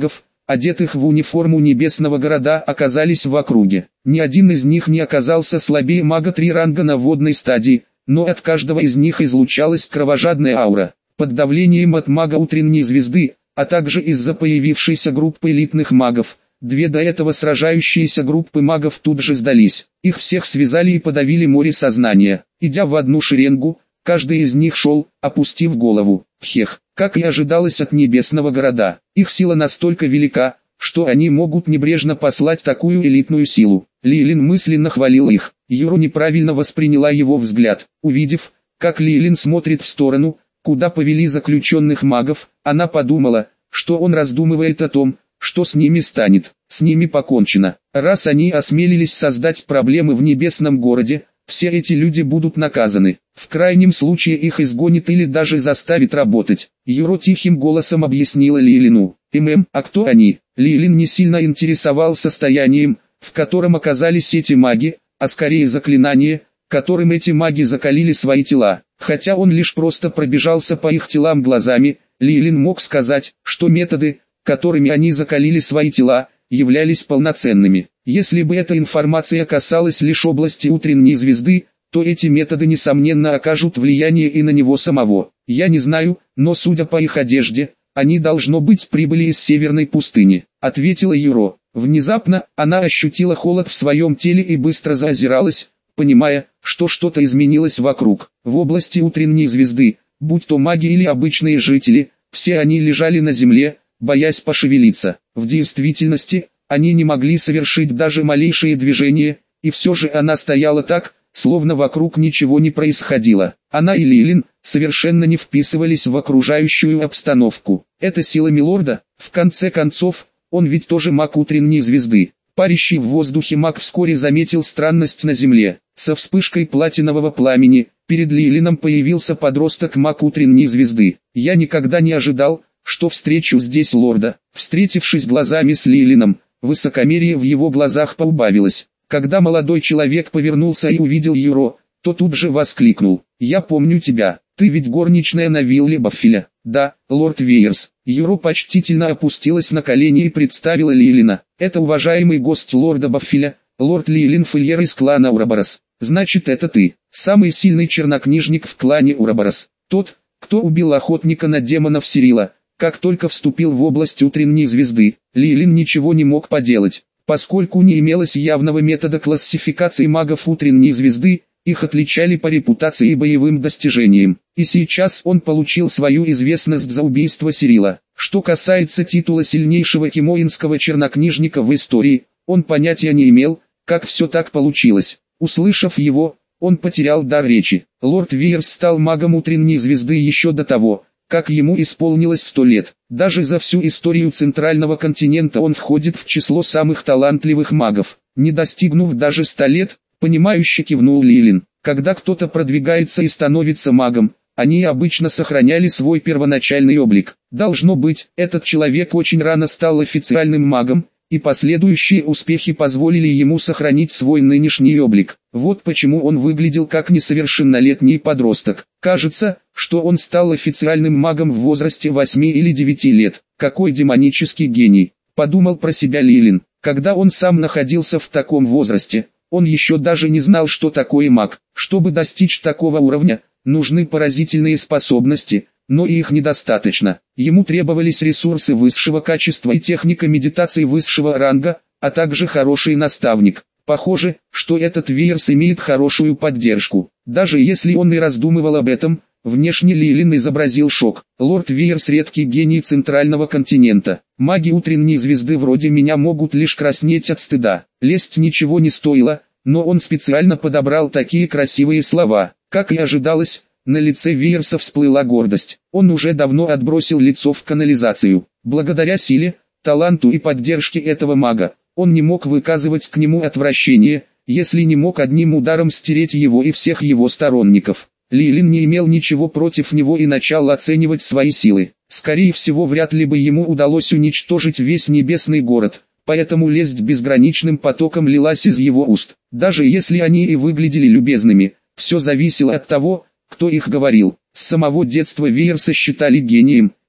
одетых в униформу небесного города, оказались в округе. Ни один из них не оказался слабее мага 3 ранга на водной стадии, но от каждого из них излучалась кровожадная аура. Под давлением от мага утренней звезды, а также из-за появившейся группы элитных магов, две до этого сражающиеся группы магов тут же сдались. Их всех связали и подавили море сознания. Идя в одну шеренгу, каждый из них шел, опустив голову. Хех, как и ожидалось от небесного города, их сила настолько велика, что они могут небрежно послать такую элитную силу. Лилин мысленно хвалил их. Юру неправильно восприняла его взгляд. Увидев, как Лилин смотрит в сторону, куда повели заключенных магов, она подумала, что он раздумывает о том, что с ними станет. С ними покончено. Раз они осмелились создать проблемы в небесном городе, все эти люди будут наказаны. В крайнем случае их изгонит или даже заставит работать. Юро тихим голосом объяснила Лилину. А кто они? Лилин не сильно интересовал состоянием, в котором оказались эти маги, а скорее заклинание, которым эти маги закалили свои тела. Хотя он лишь просто пробежался по их телам глазами, Лилин мог сказать, что методы, которыми они закалили свои тела, являлись полноценными. Если бы эта информация касалась лишь области утренней звезды, то эти методы несомненно окажут влияние и на него самого. Я не знаю, но судя по их одежде, они должно быть прибыли из северной пустыни, ответила Юро. Внезапно, она ощутила холод в своем теле и быстро заозиралась, понимая, что что-то изменилось вокруг. В области утренней звезды, будь то маги или обычные жители, все они лежали на земле, боясь пошевелиться. В действительности, они не могли совершить даже малейшее движение, и все же она стояла так, словно вокруг ничего не происходило. Она и Лилин совершенно не вписывались в окружающую обстановку. Это сила милорда, в конце концов, он ведь тоже маг утренней звезды. Парящий в воздухе маг вскоре заметил странность на земле. Со вспышкой платинового пламени, перед Лилином появился подросток маг утренней звезды. Я никогда не ожидал, что встречу здесь лорда. Встретившись глазами с Лилином, высокомерие в его глазах поубавилось. Когда молодой человек повернулся и увидел Юро, то тут же воскликнул. «Я помню тебя, ты ведь горничная на вилле Баффиля». «Да, лорд Вейерс». Юро почтительно опустилась на колени и представила Лилина. «Это уважаемый гость лорда Баффиля, лорд Лилин Фольер из клана Ураборос». «Значит, это ты, самый сильный чернокнижник в клане Ураборос. Тот, кто убил охотника на демонов Сирила, как только вступил в область утренней звезды». Лилин ничего не мог поделать. Поскольку не имелось явного метода классификации магов утренней звезды, их отличали по репутации и боевым достижениям. И сейчас он получил свою известность за убийство Сирила. Что касается титула сильнейшего кимоинского чернокнижника в истории, он понятия не имел, как все так получилось. Услышав его, он потерял дар речи. Лорд Вейерс стал магом утренней звезды еще до того, как ему исполнилось 100 лет. Даже за всю историю Центрального континента он входит в число самых талантливых магов. Не достигнув даже 100 лет, понимающе кивнул Лилин. Когда кто-то продвигается и становится магом, они обычно сохраняли свой первоначальный облик. Должно быть, этот человек очень рано стал официальным магом, и последующие успехи позволили ему сохранить свой нынешний облик. Вот почему он выглядел как несовершеннолетний подросток. Кажется, что он стал официальным магом в возрасте 8 или 9 лет. Какой демонический гений, подумал про себя Лилин. Когда он сам находился в таком возрасте, он еще даже не знал, что такое маг. Чтобы достичь такого уровня, нужны поразительные способности, но и их недостаточно. Ему требовались ресурсы высшего качества и техника медитации высшего ранга, а также хороший наставник. Похоже, что этот Вейерс имеет хорошую поддержку. Даже если он и раздумывал об этом, внешне Лилин изобразил шок. Лорд Вейерс редкий гений Центрального континента. Маги утренней звезды вроде меня могут лишь краснеть от стыда. Лесть ничего не стоило, но он специально подобрал такие красивые слова. Как и ожидалось, на лице Вейерса всплыла гордость. Он уже давно отбросил лицо в канализацию. Благодаря силе, таланту и поддержке этого мага, он не мог выказывать к нему отвращение, если не мог одним ударом стереть его и всех его сторонников. Лилин не имел ничего против него и начал оценивать свои силы. Скорее всего, вряд ли бы ему удалось уничтожить весь небесный город, поэтому лесть безграничным потоком лилась из его уст. Даже если они и выглядели любезными, все зависело от того, кто их говорил. С самого детства Вейерса считали гением,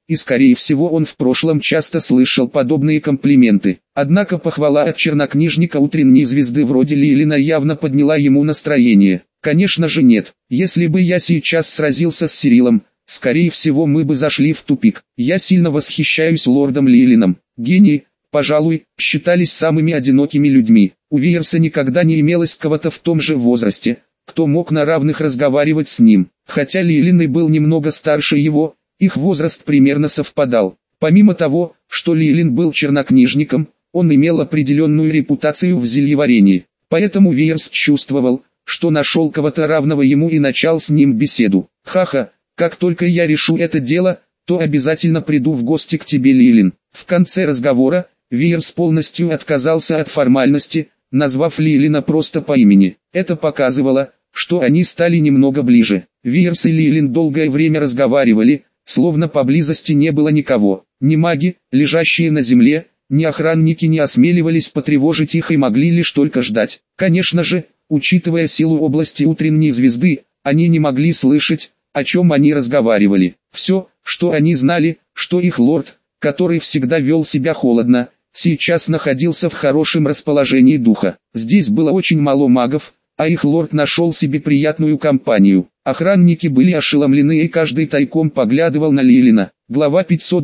и скорее всего он в прошлом часто слышал подобные комплименты. Однако похвала от чернокнижника утренней звезды вроде Лилина явно подняла ему настроение. Конечно же нет. Если бы я сейчас сразился с Сирилом, скорее всего мы бы зашли в тупик. Я сильно восхищаюсь лордом Лилином. Гении, пожалуй, считались самыми одинокими людьми. У Виерса никогда не имелось кого-то в том же возрасте, кто мог на равных разговаривать с ним. Хотя Лилин и был немного старше его, их возраст примерно совпадал. Помимо того, что Лилин был чернокнижником, он имел определенную репутацию в зельеварении. Поэтому Виерс чувствовал, что нашел кого-то равного ему и начал с ним беседу. «Ха-ха, как только я решу это дело, то обязательно приду в гости к тебе, Лилин». В конце разговора, Виерс полностью отказался от формальности, назвав Лилина просто по имени. Это показывало, что они стали немного ближе. Виерс и Лилин долгое время разговаривали, словно поблизости не было никого. Ни маги, лежащие на земле, ни охранники не осмеливались потревожить их и могли лишь только ждать. Конечно же, учитывая силу области утренней звезды, они не могли слышать, о чем они разговаривали. Все, что они знали, что их лорд, который всегда вел себя холодно, сейчас находился в хорошем расположении духа. Здесь было очень мало магов, а их лорд нашел себе приятную компанию. Охранники были ошеломлены и каждый тайком поглядывал на Лилина. Глава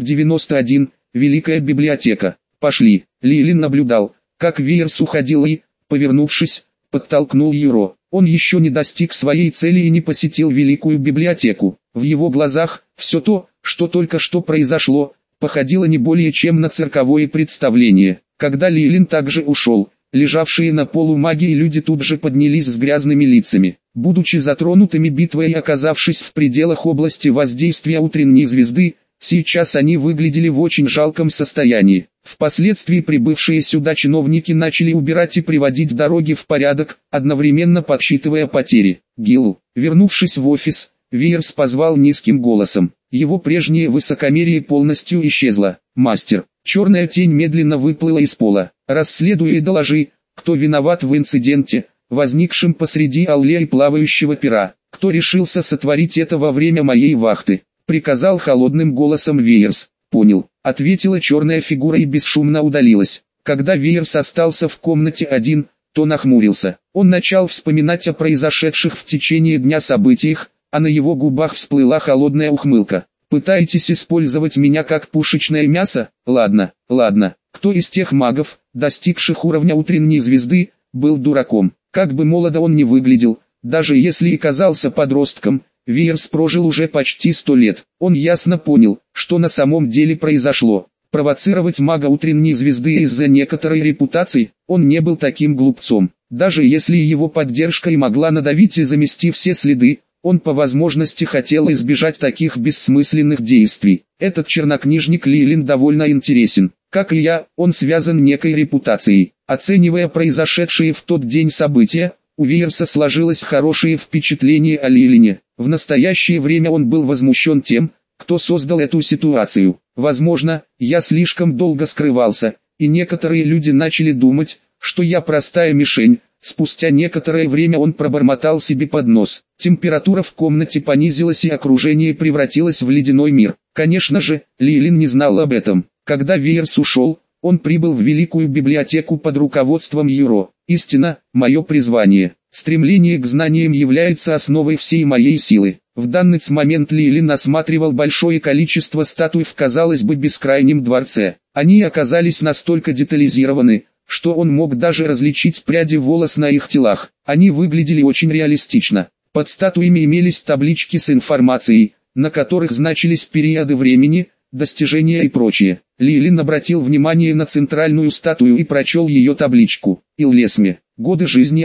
591. Великая библиотека. «Пошли». Лилин наблюдал, как Виерс уходил и, повернувшись, подтолкнул Юро. Он еще не достиг своей цели и не посетил Великую библиотеку. В его глазах, все то, что только что произошло, походило не более чем на цирковое представление. Когда Лилин также ушел, лежавшие на полу маги и люди тут же поднялись с грязными лицами. Будучи затронутыми битвой и оказавшись в пределах области воздействия утренней звезды, сейчас они выглядели в очень жалком состоянии. Впоследствии прибывшие сюда чиновники начали убирать и приводить дороги в порядок, одновременно подсчитывая потери. Гилл, вернувшись в офис, Виерс позвал низким голосом. Его прежнее высокомерие полностью исчезло. «Мастер». Черная тень медленно выплыла из пола. «Расследуй и доложи, кто виноват в инциденте, возникшем посреди аллеи плавающего пера. Кто решился сотворить это во время моей вахты?» Приказал холодным голосом Виерс. «Понял», — ответила черная фигура и бесшумно удалилась. Когда Виерс остался в комнате один, то нахмурился. Он начал вспоминать о произошедших в течение дня событиях, а на его губах всплыла холодная ухмылка. «Пытаетесь использовать меня как пушечное мясо? Ладно, ладно. Кто из тех магов, достигших уровня утренней звезды, был дураком? Как бы молодо он ни выглядел, даже если и казался подростком, Виерс прожил уже почти 100 лет. Он ясно понял, что на самом деле произошло. Провоцировать мага утренней звезды из-за некоторой репутации, он не был таким глупцом. Даже если его поддержка и могла надавить и замести все следы, он по возможности хотел избежать таких бессмысленных действий. Этот чернокнижник Лилин довольно интересен. Как и я, он связан некой репутацией. Оценивая произошедшие в тот день события, у Виерса сложилось хорошее впечатление о Лилине. В настоящее время он был возмущен тем, кто создал эту ситуацию. Возможно, я слишком долго скрывался, и некоторые люди начали думать, что я простая мишень. Спустя некоторое время он пробормотал себе под нос. Температура в комнате понизилась и окружение превратилось в ледяной мир. Конечно же, Лилин не знал об этом. Когда Виерс ушел, он прибыл в Великую библиотеку под руководством Юро. «Истина, мое призвание. Стремление к знаниям является основой всей моей силы». В данный момент Лилин осматривал большое количество статуй в, казалось бы, бескрайнем дворце. Они оказались настолько детализированы, что он мог даже различить пряди волос на их телах. Они выглядели очень реалистично. Под статуями имелись таблички с информацией, на которых значились периоды времени, достижения и прочее. Лилин обратил внимание на центральную статую и прочел ее табличку. Иллесме. Годы жизни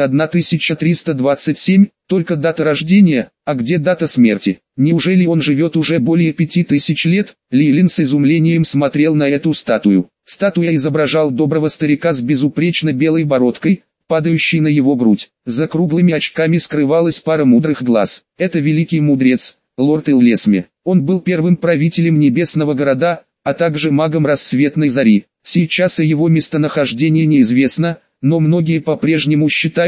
1327, только дата рождения, а где дата смерти? Неужели он живет уже более 5000 лет? Лилин с изумлением смотрел на эту статую. Статуя изображал доброго старика с безупречно белой бородкой, падающей на его грудь. За круглыми очками скрывалась пара мудрых глаз. Это великий мудрец, лорд Иллесме. Он был первым правителем небесного города, а также магом рассветной зари. Сейчас о его местонахождении неизвестно, но многие по-прежнему считают,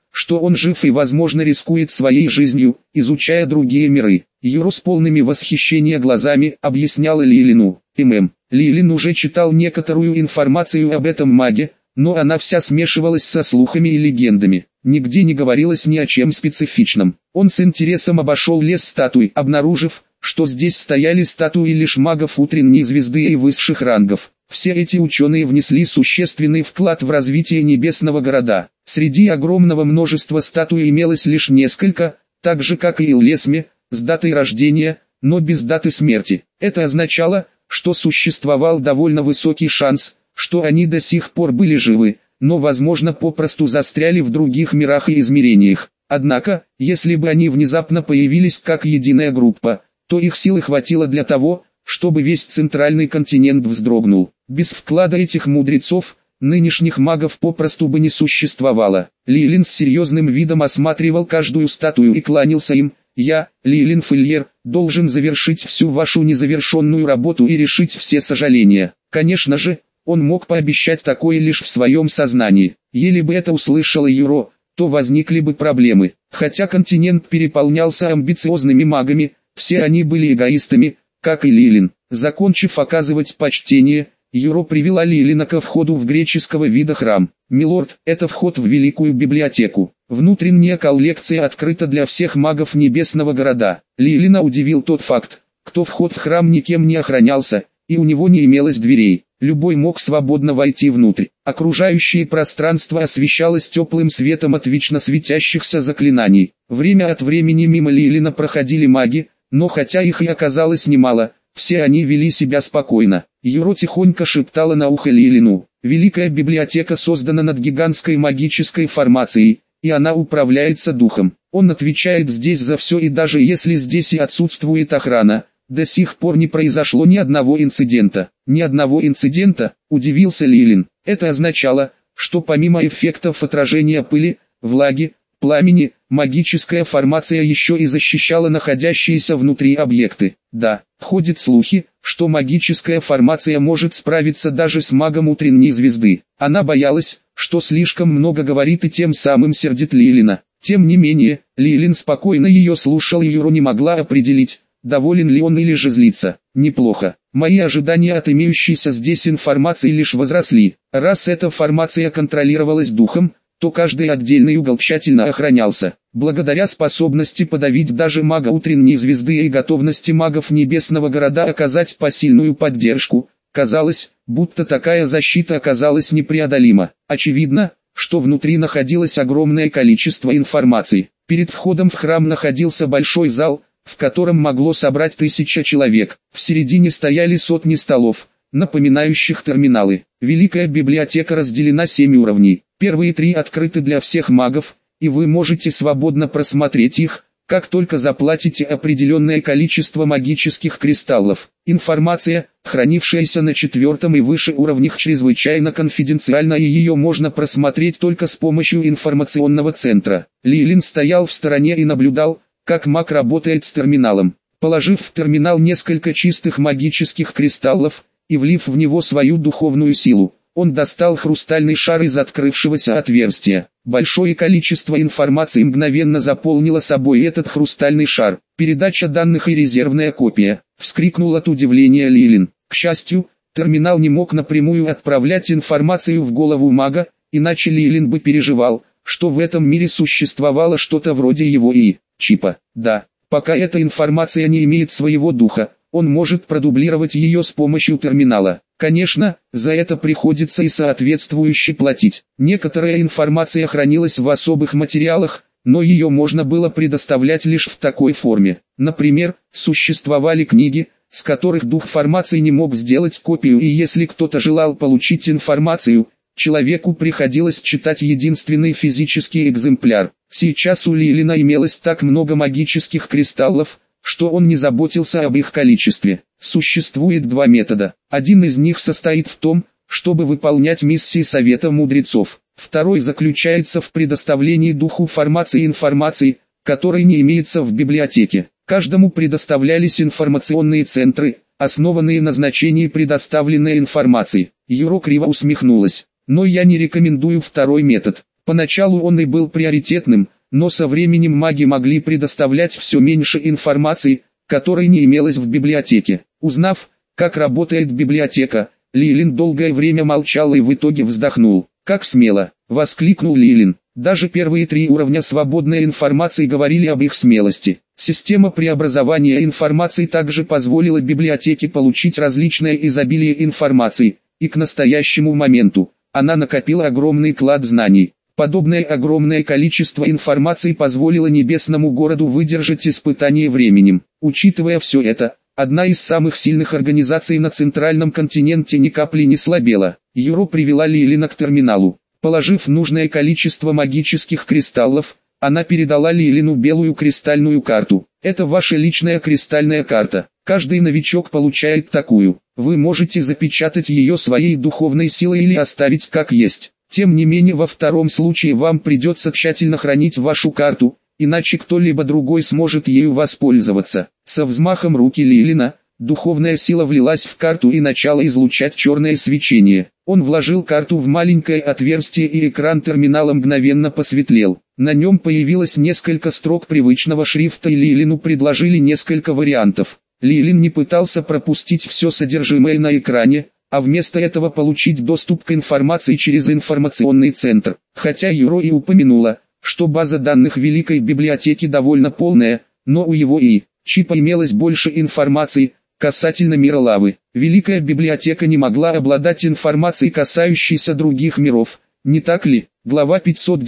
что он жив и возможно рискует своей жизнью, изучая другие миры. Юро с полными восхищения глазами объясняла Лилину. Лилин уже читал некоторую информацию об этом маге, но она вся смешивалась со слухами и легендами. Нигде не говорилось ни о чем специфичном. Он с интересом обошел лес статуй, обнаружив, что здесь стояли статуи лишь магов утренней звезды и высших рангов. Все эти ученые внесли существенный вклад в развитие небесного города. Среди огромного множества статуй имелось лишь несколько, так же как и Иллесме, с датой рождения, но без даты смерти. Это означало, что существовал довольно высокий шанс, что они до сих пор были живы, но возможно попросту застряли в других мирах и измерениях. Однако, если бы они внезапно появились как единая группа, то их силы хватило для того, чтобы весь центральный континент вздрогнул. Без вклада этих мудрецов, нынешних магов попросту бы не существовало. Лилин с серьезным видом осматривал каждую статую и кланялся им. «Я, Лилин Фильер, должен завершить всю вашу незавершенную работу и решить все сожаления». Конечно же, он мог пообещать такое лишь в своем сознании. Еле бы это услышала Юро, то возникли бы проблемы. Хотя континент переполнялся амбициозными магами, все они были эгоистами, как и Лилин. Закончив оказывать почтение, Юро привела Лилина ко входу в греческого вида храм. «Милорд, это вход в великую библиотеку. Внутренняя коллекция открыта для всех магов небесного города». Лилина удивил тот факт, что вход в храм никем не охранялся, и у него не имелось дверей. Любой мог свободно войти внутрь. Окружающее пространство освещалось теплым светом от вечно светящихся заклинаний. Время от времени мимо Лилина проходили маги, но хотя их и оказалось немало, все они вели себя спокойно. Юро тихонько шептала на ухо Лилину. «Великая библиотека создана над гигантской магической формацией, и она управляется духом. Он отвечает здесь за все, и даже если здесь и отсутствует охрана, до сих пор не произошло ни одного инцидента». «Ни одного инцидента?» – удивился Лилин. Это означало, что помимо эффектов отражения пыли, влаги, пламени, магическая формация еще и защищала находящиеся внутри объекты. Да, ходят слухи, что магическая формация может справиться даже с магом утренней звезды. Она боялась, что слишком много говорит и тем самым сердит Лилина. Тем не менее, Лилин спокойно ее слушал, и Юро не могла определить, доволен ли он или же злится. «Неплохо. Мои ожидания от имеющейся здесь информации лишь возросли. Раз эта формация контролировалась духом, то каждый отдельный угол тщательно охранялся. Благодаря способности подавить даже мага утренней звезды и готовности магов небесного города оказать посильную поддержку, казалось, будто такая защита оказалась непреодолима. Очевидно, что внутри находилось огромное количество информации. Перед входом в храм находился большой зал, в котором могло собрать 1000 человек. В середине стояли сотни столов, напоминающих терминалы. Великая библиотека разделена 7 уровней. Первые 3 открыты для всех магов, и вы можете свободно просмотреть их, как только заплатите определенное количество магических кристаллов. Информация, хранившаяся на 4 и выше уровнях, чрезвычайно конфиденциальна, и ее можно просмотреть только с помощью информационного центра. Лилин стоял в стороне и наблюдал, как маг работает с терминалом. Положив в терминал несколько чистых магических кристаллов и влив в него свою духовную силу, он достал хрустальный шар из открывшегося отверстия. Большое количество информации мгновенно заполнило собой этот хрустальный шар. «Передача данных и резервная копия», — вскрикнул от удивления Лилин. К счастью, терминал не мог напрямую отправлять информацию в голову мага, иначе Лилин бы переживал, что в этом мире существовало что-то вроде его чипа. Да, пока эта информация не имеет своего духа, он может продублировать ее с помощью терминала. Конечно, за это приходится и соответствующе платить. Некоторая информация хранилась в особых материалах, но ее можно было предоставлять лишь в такой форме. Например, существовали книги, с которых дух формации не мог сделать копию, и если кто-то желал получить информацию, человеку приходилось читать единственный физический экземпляр. Сейчас у Лилина имелось так много магических кристаллов, что он не заботился об их количестве. Существует 2 метода. Один из них состоит в том, чтобы выполнять миссии Совета Мудрецов. Второй заключается в предоставлении духу формации информации, которой не имеется в библиотеке. Каждому предоставлялись информационные центры, основанные на значении предоставленной информации. Юро криво усмехнулась. Но я не рекомендую второй метод. Поначалу он и был приоритетным, но со временем маги могли предоставлять все меньше информации, которой не имелось в библиотеке. Узнав, как работает библиотека, Лилин долгое время молчал и в итоге вздохнул. «Как смело!» — воскликнул Лилин. Даже первые 3 уровня свободной информации говорили об их смелости. Система преобразования информации также позволила библиотеке получить различное изобилие информации, и к настоящему моменту она накопила огромный клад знаний. Подобное огромное количество информации позволило небесному городу выдержать испытание временем. Учитывая все это, одна из самых сильных организаций на центральном континенте ни капли не слабела. Юро привела Лилина к терминалу. Положив нужное количество магических кристаллов, она передала Лилину белую кристальную карту. Это ваша личная кристальная карта. Каждый новичок получает такую. Вы можете запечатать ее своей духовной силой или оставить как есть. Тем не менее, во втором случае вам придется тщательно хранить вашу карту, иначе кто-либо другой сможет ею воспользоваться. Со взмахом руки Лилина, духовная сила влилась в карту и начала излучать черное свечение. Он вложил карту в маленькое отверстие, и экран терминала мгновенно посветлел. На нем появилось несколько строк привычного шрифта, и Лилину предложили несколько вариантов. Лилин не пытался пропустить все содержимое на экране, а вместо этого получить доступ к информации через информационный центр. Хотя Юро и упомянула, что база данных Великой Библиотеки довольно полная, но у его и чипа имелось больше информации касательно мира лавы. Великая Библиотека не могла обладать информацией, касающейся других миров, не так ли? Глава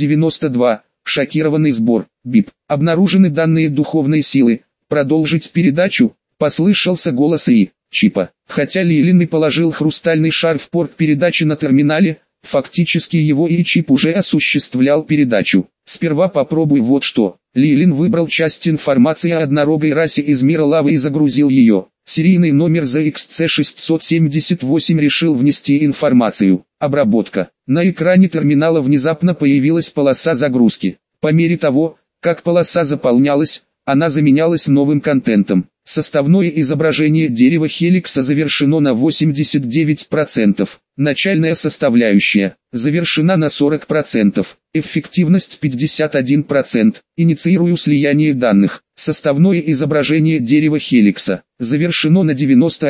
592. Шокированный сбор. БИП. Обнаружены данные духовной силы. Продолжить передачу? Послышался голос и чипа. Хотя Лилин и положил хрустальный шар в порт передачи на терминале, фактически его и чип уже осуществлял передачу. Сперва попробуй вот что. Лилин выбрал часть информации о однорогой расе из мира лавы и загрузил ее. Серийный номер ZXC678 решил внести информацию. Обработка. На экране терминала внезапно появилась полоса загрузки. По мере того, как полоса заполнялась, она заменялась новым контентом. Составное изображение дерева Хеликса завершено на 89%. Начальная составляющая завершена на 40%. Эффективность 51%. Инициирую слияние данных. Составное изображение дерева Хеликса завершено на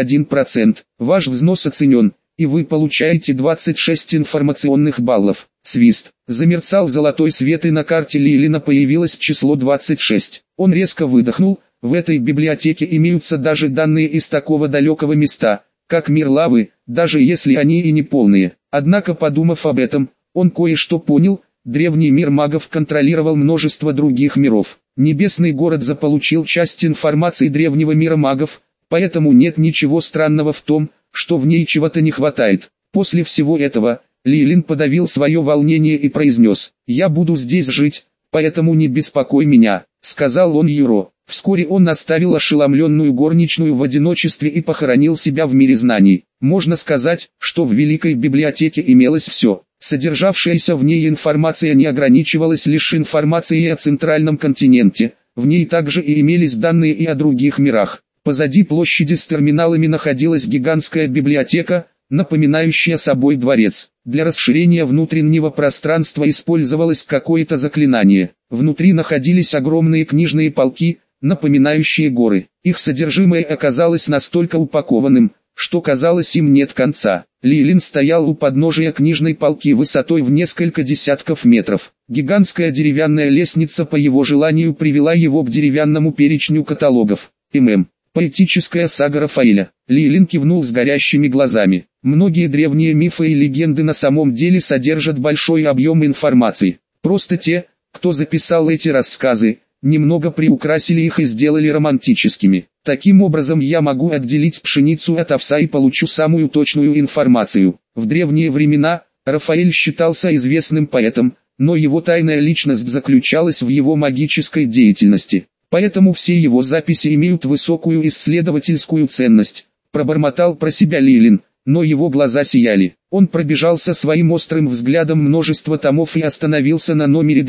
91%. Ваш взнос оценен, и вы получаете 26 информационных баллов. Свист. Замерцал золотой свет, и на карте Лилина появилось число 26. Он резко выдохнул. В этой библиотеке имеются даже данные из такого далекого места, как мир лавы, даже если они и не полные. Однако, подумав об этом, он кое-что понял. Древний мир магов контролировал множество других миров. Небесный город заполучил часть информации древнего мира магов, поэтому нет ничего странного в том, что в ней чего-то не хватает. После всего этого, Лилин подавил свое волнение и произнес: «Я буду здесь жить, поэтому не беспокой меня», — сказал он Юро. Вскоре он оставил ошеломленную горничную в одиночестве и похоронил себя в мире знаний. Можно сказать, что в Великой Библиотеке имелось все. Содержавшаяся в ней информация не ограничивалась лишь информацией о центральном континенте, в ней также и имелись данные и о других мирах. Позади площади с терминалами находилась гигантская библиотека, напоминающая собой дворец. Для расширения внутреннего пространства использовалось какое-то заклинание. Внутри находились огромные книжные полки, напоминающие горы. Их содержимое оказалось настолько упакованным, что казалось им нет конца. Лилин стоял у подножия книжной полки высотой в несколько десятков метров. Гигантская деревянная лестница по его желанию привела его к деревянному перечню каталогов. Поэтическая сага Рафаэля. Лилин кивнул с горящими глазами. Многие древние мифы и легенды на самом деле содержат большой объем информации. Просто те, кто записал эти рассказы, немного приукрасили их и сделали романтическими. Таким образом я могу отделить пшеницу от овса и получу самую точную информацию. В древние времена Рафаэль считался известным поэтом, но его тайная личность заключалась в его магической деятельности. Поэтому все его записи имеют высокую исследовательскую ценность. Пробормотал про себя Лилин, но его глаза сияли. Он пробежался своим острым взглядом множество томов и остановился на номере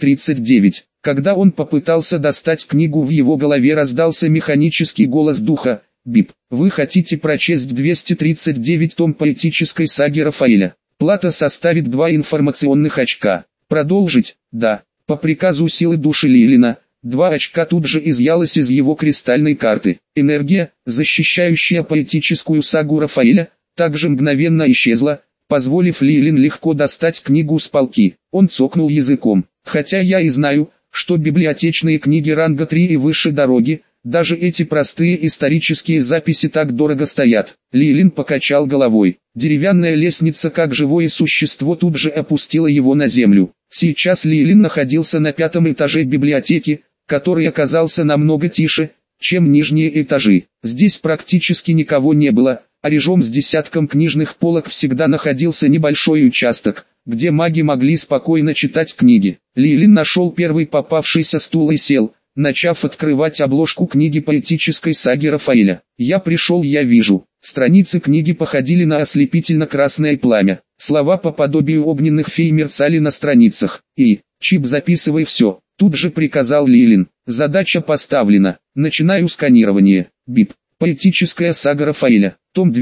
239. Когда он попытался достать книгу, в его голове раздался механический голос духа: «Бип, вы хотите прочесть 239 том поэтической саги Рафаэля? Плата составит 2 информационных очка». Продолжить? Да. По приказу силы души Лилина, 2 очка тут же изъялось из его кристальной карты. Энергия, защищающая поэтическую сагу Рафаэля, также мгновенно исчезла, позволив Лилин легко достать книгу с полки. Он цокнул языком. Хотя я и знаю, что библиотечные книги ранга 3 и выше дороги, даже эти простые исторические записи так дорого стоят. Лилин покачал головой. Деревянная лестница как живое существо тут же опустила его на землю. Сейчас Лилин находился на 5-м этаже библиотеки, который оказался намного тише, чем нижние этажи. Здесь практически никого не было, а рядом с десятком книжных полок всегда находился небольшой участок, где маги могли спокойно читать книги. Лилин нашел первый попавшийся стул и сел, начав открывать обложку книги поэтической саги Рафаэля. «Я пришел, я вижу». Страницы книги походили на ослепительно-красное пламя. Слова по подобию огненных фей мерцали на страницах. «Чип, записывай все», — тут же приказал Лилин. «Задача поставлена. Начинаю сканирование». Бип. Поэтическая сага Рафаэля. Том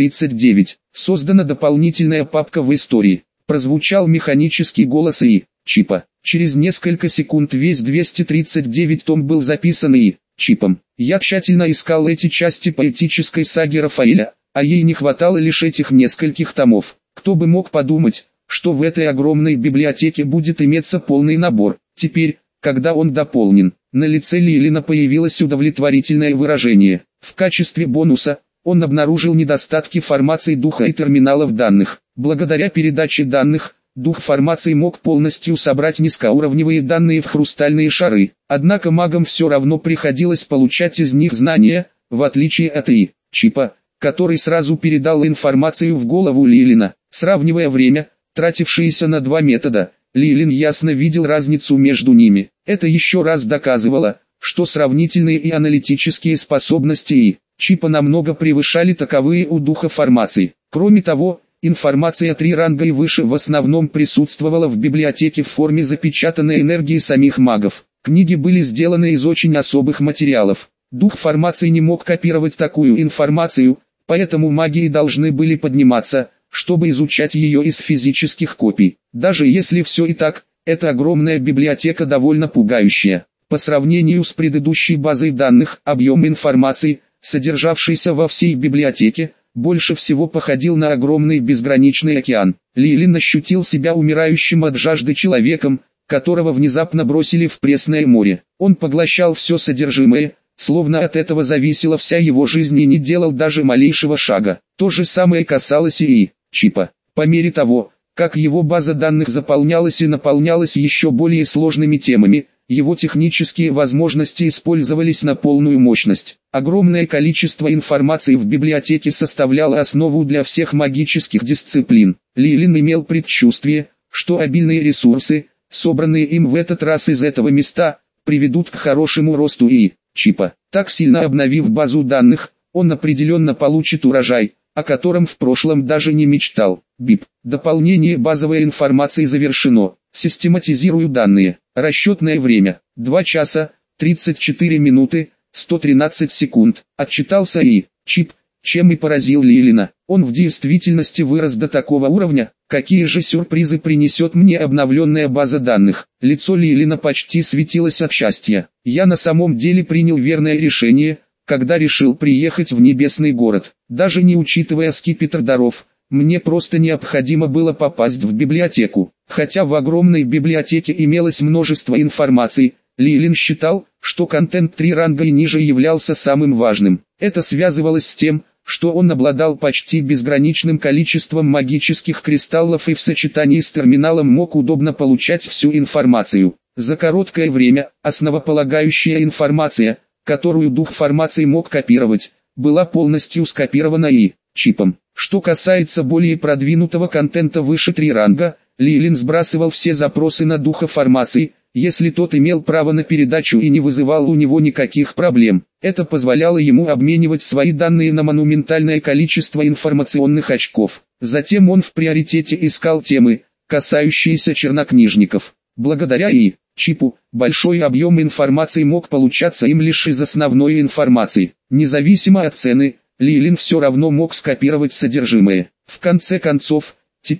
239. Создана дополнительная папка в истории. Прозвучал механический голос Чипа. Через несколько секунд весь 239 том был записан Чипом. Я тщательно искал эти части поэтической саги Рафаэля, а ей не хватало лишь этих нескольких томов. Кто бы мог подумать, что в этой огромной библиотеке будет иметься полный набор. Теперь, когда он дополнен, на лице Лилина появилось удовлетворительное выражение. В качестве бонуса, он обнаружил недостатки формаций духа и терминалов данных. Благодаря передаче данных, дух формации мог полностью собрать низкоуровневые данные в хрустальные шары. Однако магам все равно приходилось получать из них знания, в отличие от Чипа, который сразу передал информацию в голову Лилина. Сравнивая время, тратившееся на 2 метода, Лилин ясно видел разницу между ними. Это еще раз доказывало, что сравнительные и аналитические способности Чипа намного превышали таковые у духа формаций. Кроме того, информация 3 ранга и выше в основном присутствовала в библиотеке в форме запечатанной энергии самих магов. Книги были сделаны из очень особых материалов. Дух формации не мог копировать такую информацию, поэтому маги и должны были подниматься, чтобы изучать ее из физических копий. Даже если все и так, эта огромная библиотека довольно пугающая. По сравнению с предыдущей базой данных, объем информации, содержавшийся во всей библиотеке, больше всего походил на огромный безграничный океан. Лилин ощутил себя умирающим от жажды человеком, которого внезапно бросили в пресное море. Он поглощал все содержимое, словно от этого зависела вся его жизнь, и не делал даже малейшего шага. То же самое касалось и Чипа. По мере того, как его база данных заполнялась и наполнялась еще более сложными темами, его технические возможности использовались на полную мощность. Огромное количество информации в библиотеке составляло основу для всех магических дисциплин. Лилин имел предчувствие, что обильные ресурсы, собранные им в этот раз из этого места, приведут к хорошему росту Чипа. Так сильно обновив базу данных, он определенно получит урожай, о котором в прошлом даже не мечтал. Бип. Дополнение базовой информации завершено. Систематизирую данные. Расчетное время. 2 часа, 34 минуты, 113 секунд. Отчитался Чип, чем и поразил Лилина. Он в действительности вырос до такого уровня. Какие же сюрпризы принесет мне обновленная база данных? Лицо Лилина почти светилось от счастья. Я на самом деле принял верное решение, когда решил приехать в небесный город. Даже не учитывая скипетр даров, мне просто необходимо было попасть в библиотеку. Хотя в огромной библиотеке имелось множество информации, Лилин считал, что контент 3 ранга и ниже являлся самым важным. Это связывалось с тем, что он обладал почти безграничным количеством магических кристаллов и в сочетании с терминалом мог удобно получать всю информацию. За короткое время, основополагающая информация, которую дух формации мог копировать, была полностью скопирована Чипом. Что касается более продвинутого контента выше 3 ранга, Лилин сбрасывал все запросы на духа формации, если тот имел право на передачу и не вызывал у него никаких проблем. Это позволяло ему обменивать свои данные на монументальное количество информационных очков. Затем он в приоритете искал темы, касающиеся чернокнижников. Благодаря Чипу, большой объем информации мог получаться им лишь из основной информации. Независимо от цены, Лилин все равно мог скопировать содержимое. В конце концов, теперь,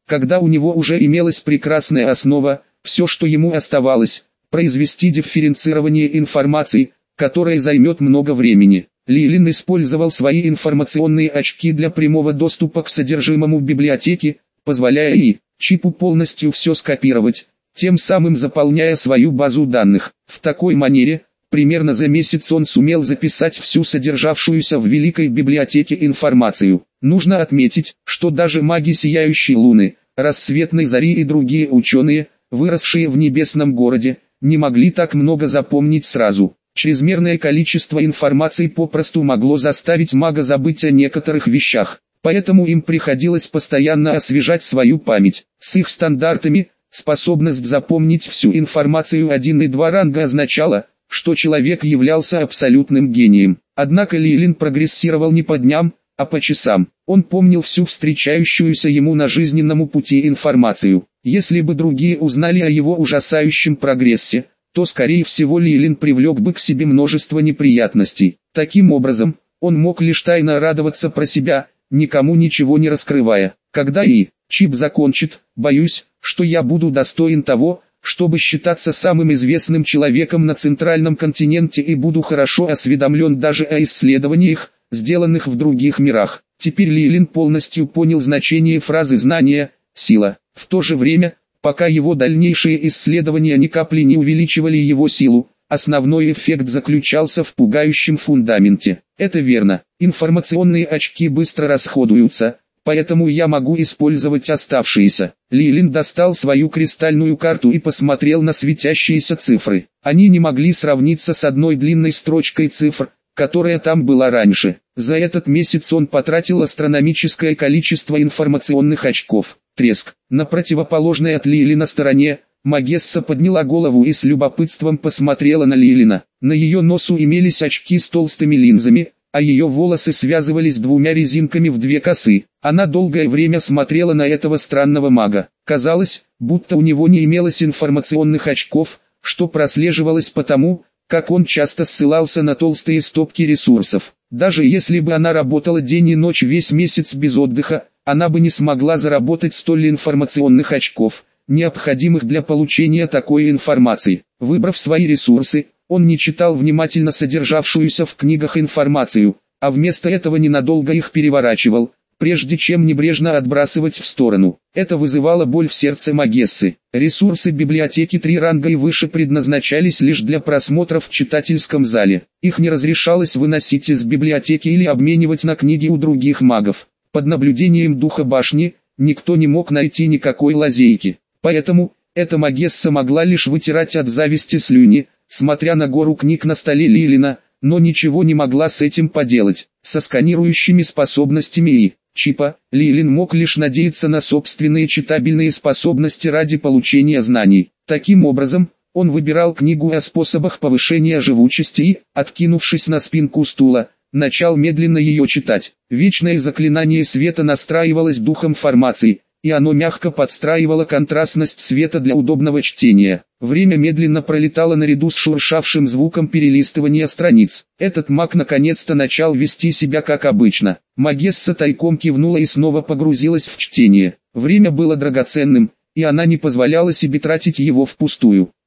Когда у него уже имелась прекрасная основа, все, что ему оставалось, произвести дифференцирование информации, которое займет много времени. Лилин использовал свои информационные очки для прямого доступа к содержимому библиотеки, позволяя чипу полностью все скопировать, тем самым заполняя свою базу данных. В такой манере, примерно за месяц он сумел записать всю содержавшуюся в великой библиотеке информацию. Нужно отметить, что даже маги Сияющей Луны, Рассветной Зари и другие ученые, выросшие в небесном городе, не могли так много запомнить сразу. Чрезмерное количество информации попросту могло заставить мага забыть о некоторых вещах, поэтому им приходилось постоянно освежать свою память. С их стандартами, способность запомнить всю информацию 1 и 2 ранга означала, что человек являлся абсолютным гением. Однако Лилин прогрессировал не по дням, а по часам. Он помнил всю встречающуюся ему на жизненном пути информацию. Если бы другие узнали о его ужасающем прогрессе, то скорее всего Лилин привлек бы к себе множество неприятностей. Таким образом, он мог лишь тайно радоваться про себя, никому ничего не раскрывая. Когда чип закончит, боюсь, что я буду достоин того, чтобы считаться самым известным человеком на центральном континенте и буду хорошо осведомлен даже о исследованиях, сделанных в других мирах. Теперь Лилин полностью понял значение фразы «знание, сила». В то же время, пока его дальнейшие исследования ни капли не увеличивали его силу, основной эффект заключался в пугающем фундаменте. Это верно, информационные очки быстро расходуются, поэтому я могу использовать оставшиеся. Лилин достал свою кристальную карту и посмотрел на светящиеся цифры. Они не могли сравниться с одной длинной строчкой цифр, которая там была раньше. За этот месяц он потратил астрономическое количество информационных очков. Треск. На противоположной от Лилина стороне, Магесса подняла голову и с любопытством посмотрела на Лилина. На ее носу имелись очки с толстыми линзами, а ее волосы связывались 2 резинками в 2 косы. Она долгое время смотрела на этого странного мага. Казалось, будто у него не имелось информационных очков, что прослеживалось потому, как он часто ссылался на толстые стопки ресурсов. Даже если бы она работала день и ночь весь месяц без отдыха, она бы не смогла заработать столь информационных очков, необходимых для получения такой информации. Выбрав свои ресурсы, он не читал внимательно содержавшуюся в книгах информацию, а вместо этого ненадолго их переворачивал, прежде чем небрежно отбрасывать в сторону. Это вызывало боль в сердце Магессы. Ресурсы библиотеки 3 ранга и выше предназначались лишь для просмотра в читательском зале. Их не разрешалось выносить из библиотеки или обменивать на книги у других магов. Под наблюдением духа башни, никто не мог найти никакой лазейки. Поэтому, эта Магесса могла лишь вытирать от зависти слюни, смотря на гору книг на столе Лилина, но ничего не могла с этим поделать. Со сканирующими способностями чипа, Лилин мог лишь надеяться на собственные читабельные способности ради получения знаний. Таким образом, он выбирал книгу о способах повышения живучести и, откинувшись на спинку стула, начал медленно ее читать. Вечное заклинание света настраивалось духом формации, и оно мягко подстраивало контрастность света для удобного чтения. Время медленно пролетало наряду с шуршавшим звуком перелистывания страниц. Этот маг наконец-то начал вести себя как обычно. Магесса тайком кивнула и снова погрузилась в чтение. Время было драгоценным, и она не позволяла себе тратить его впустую.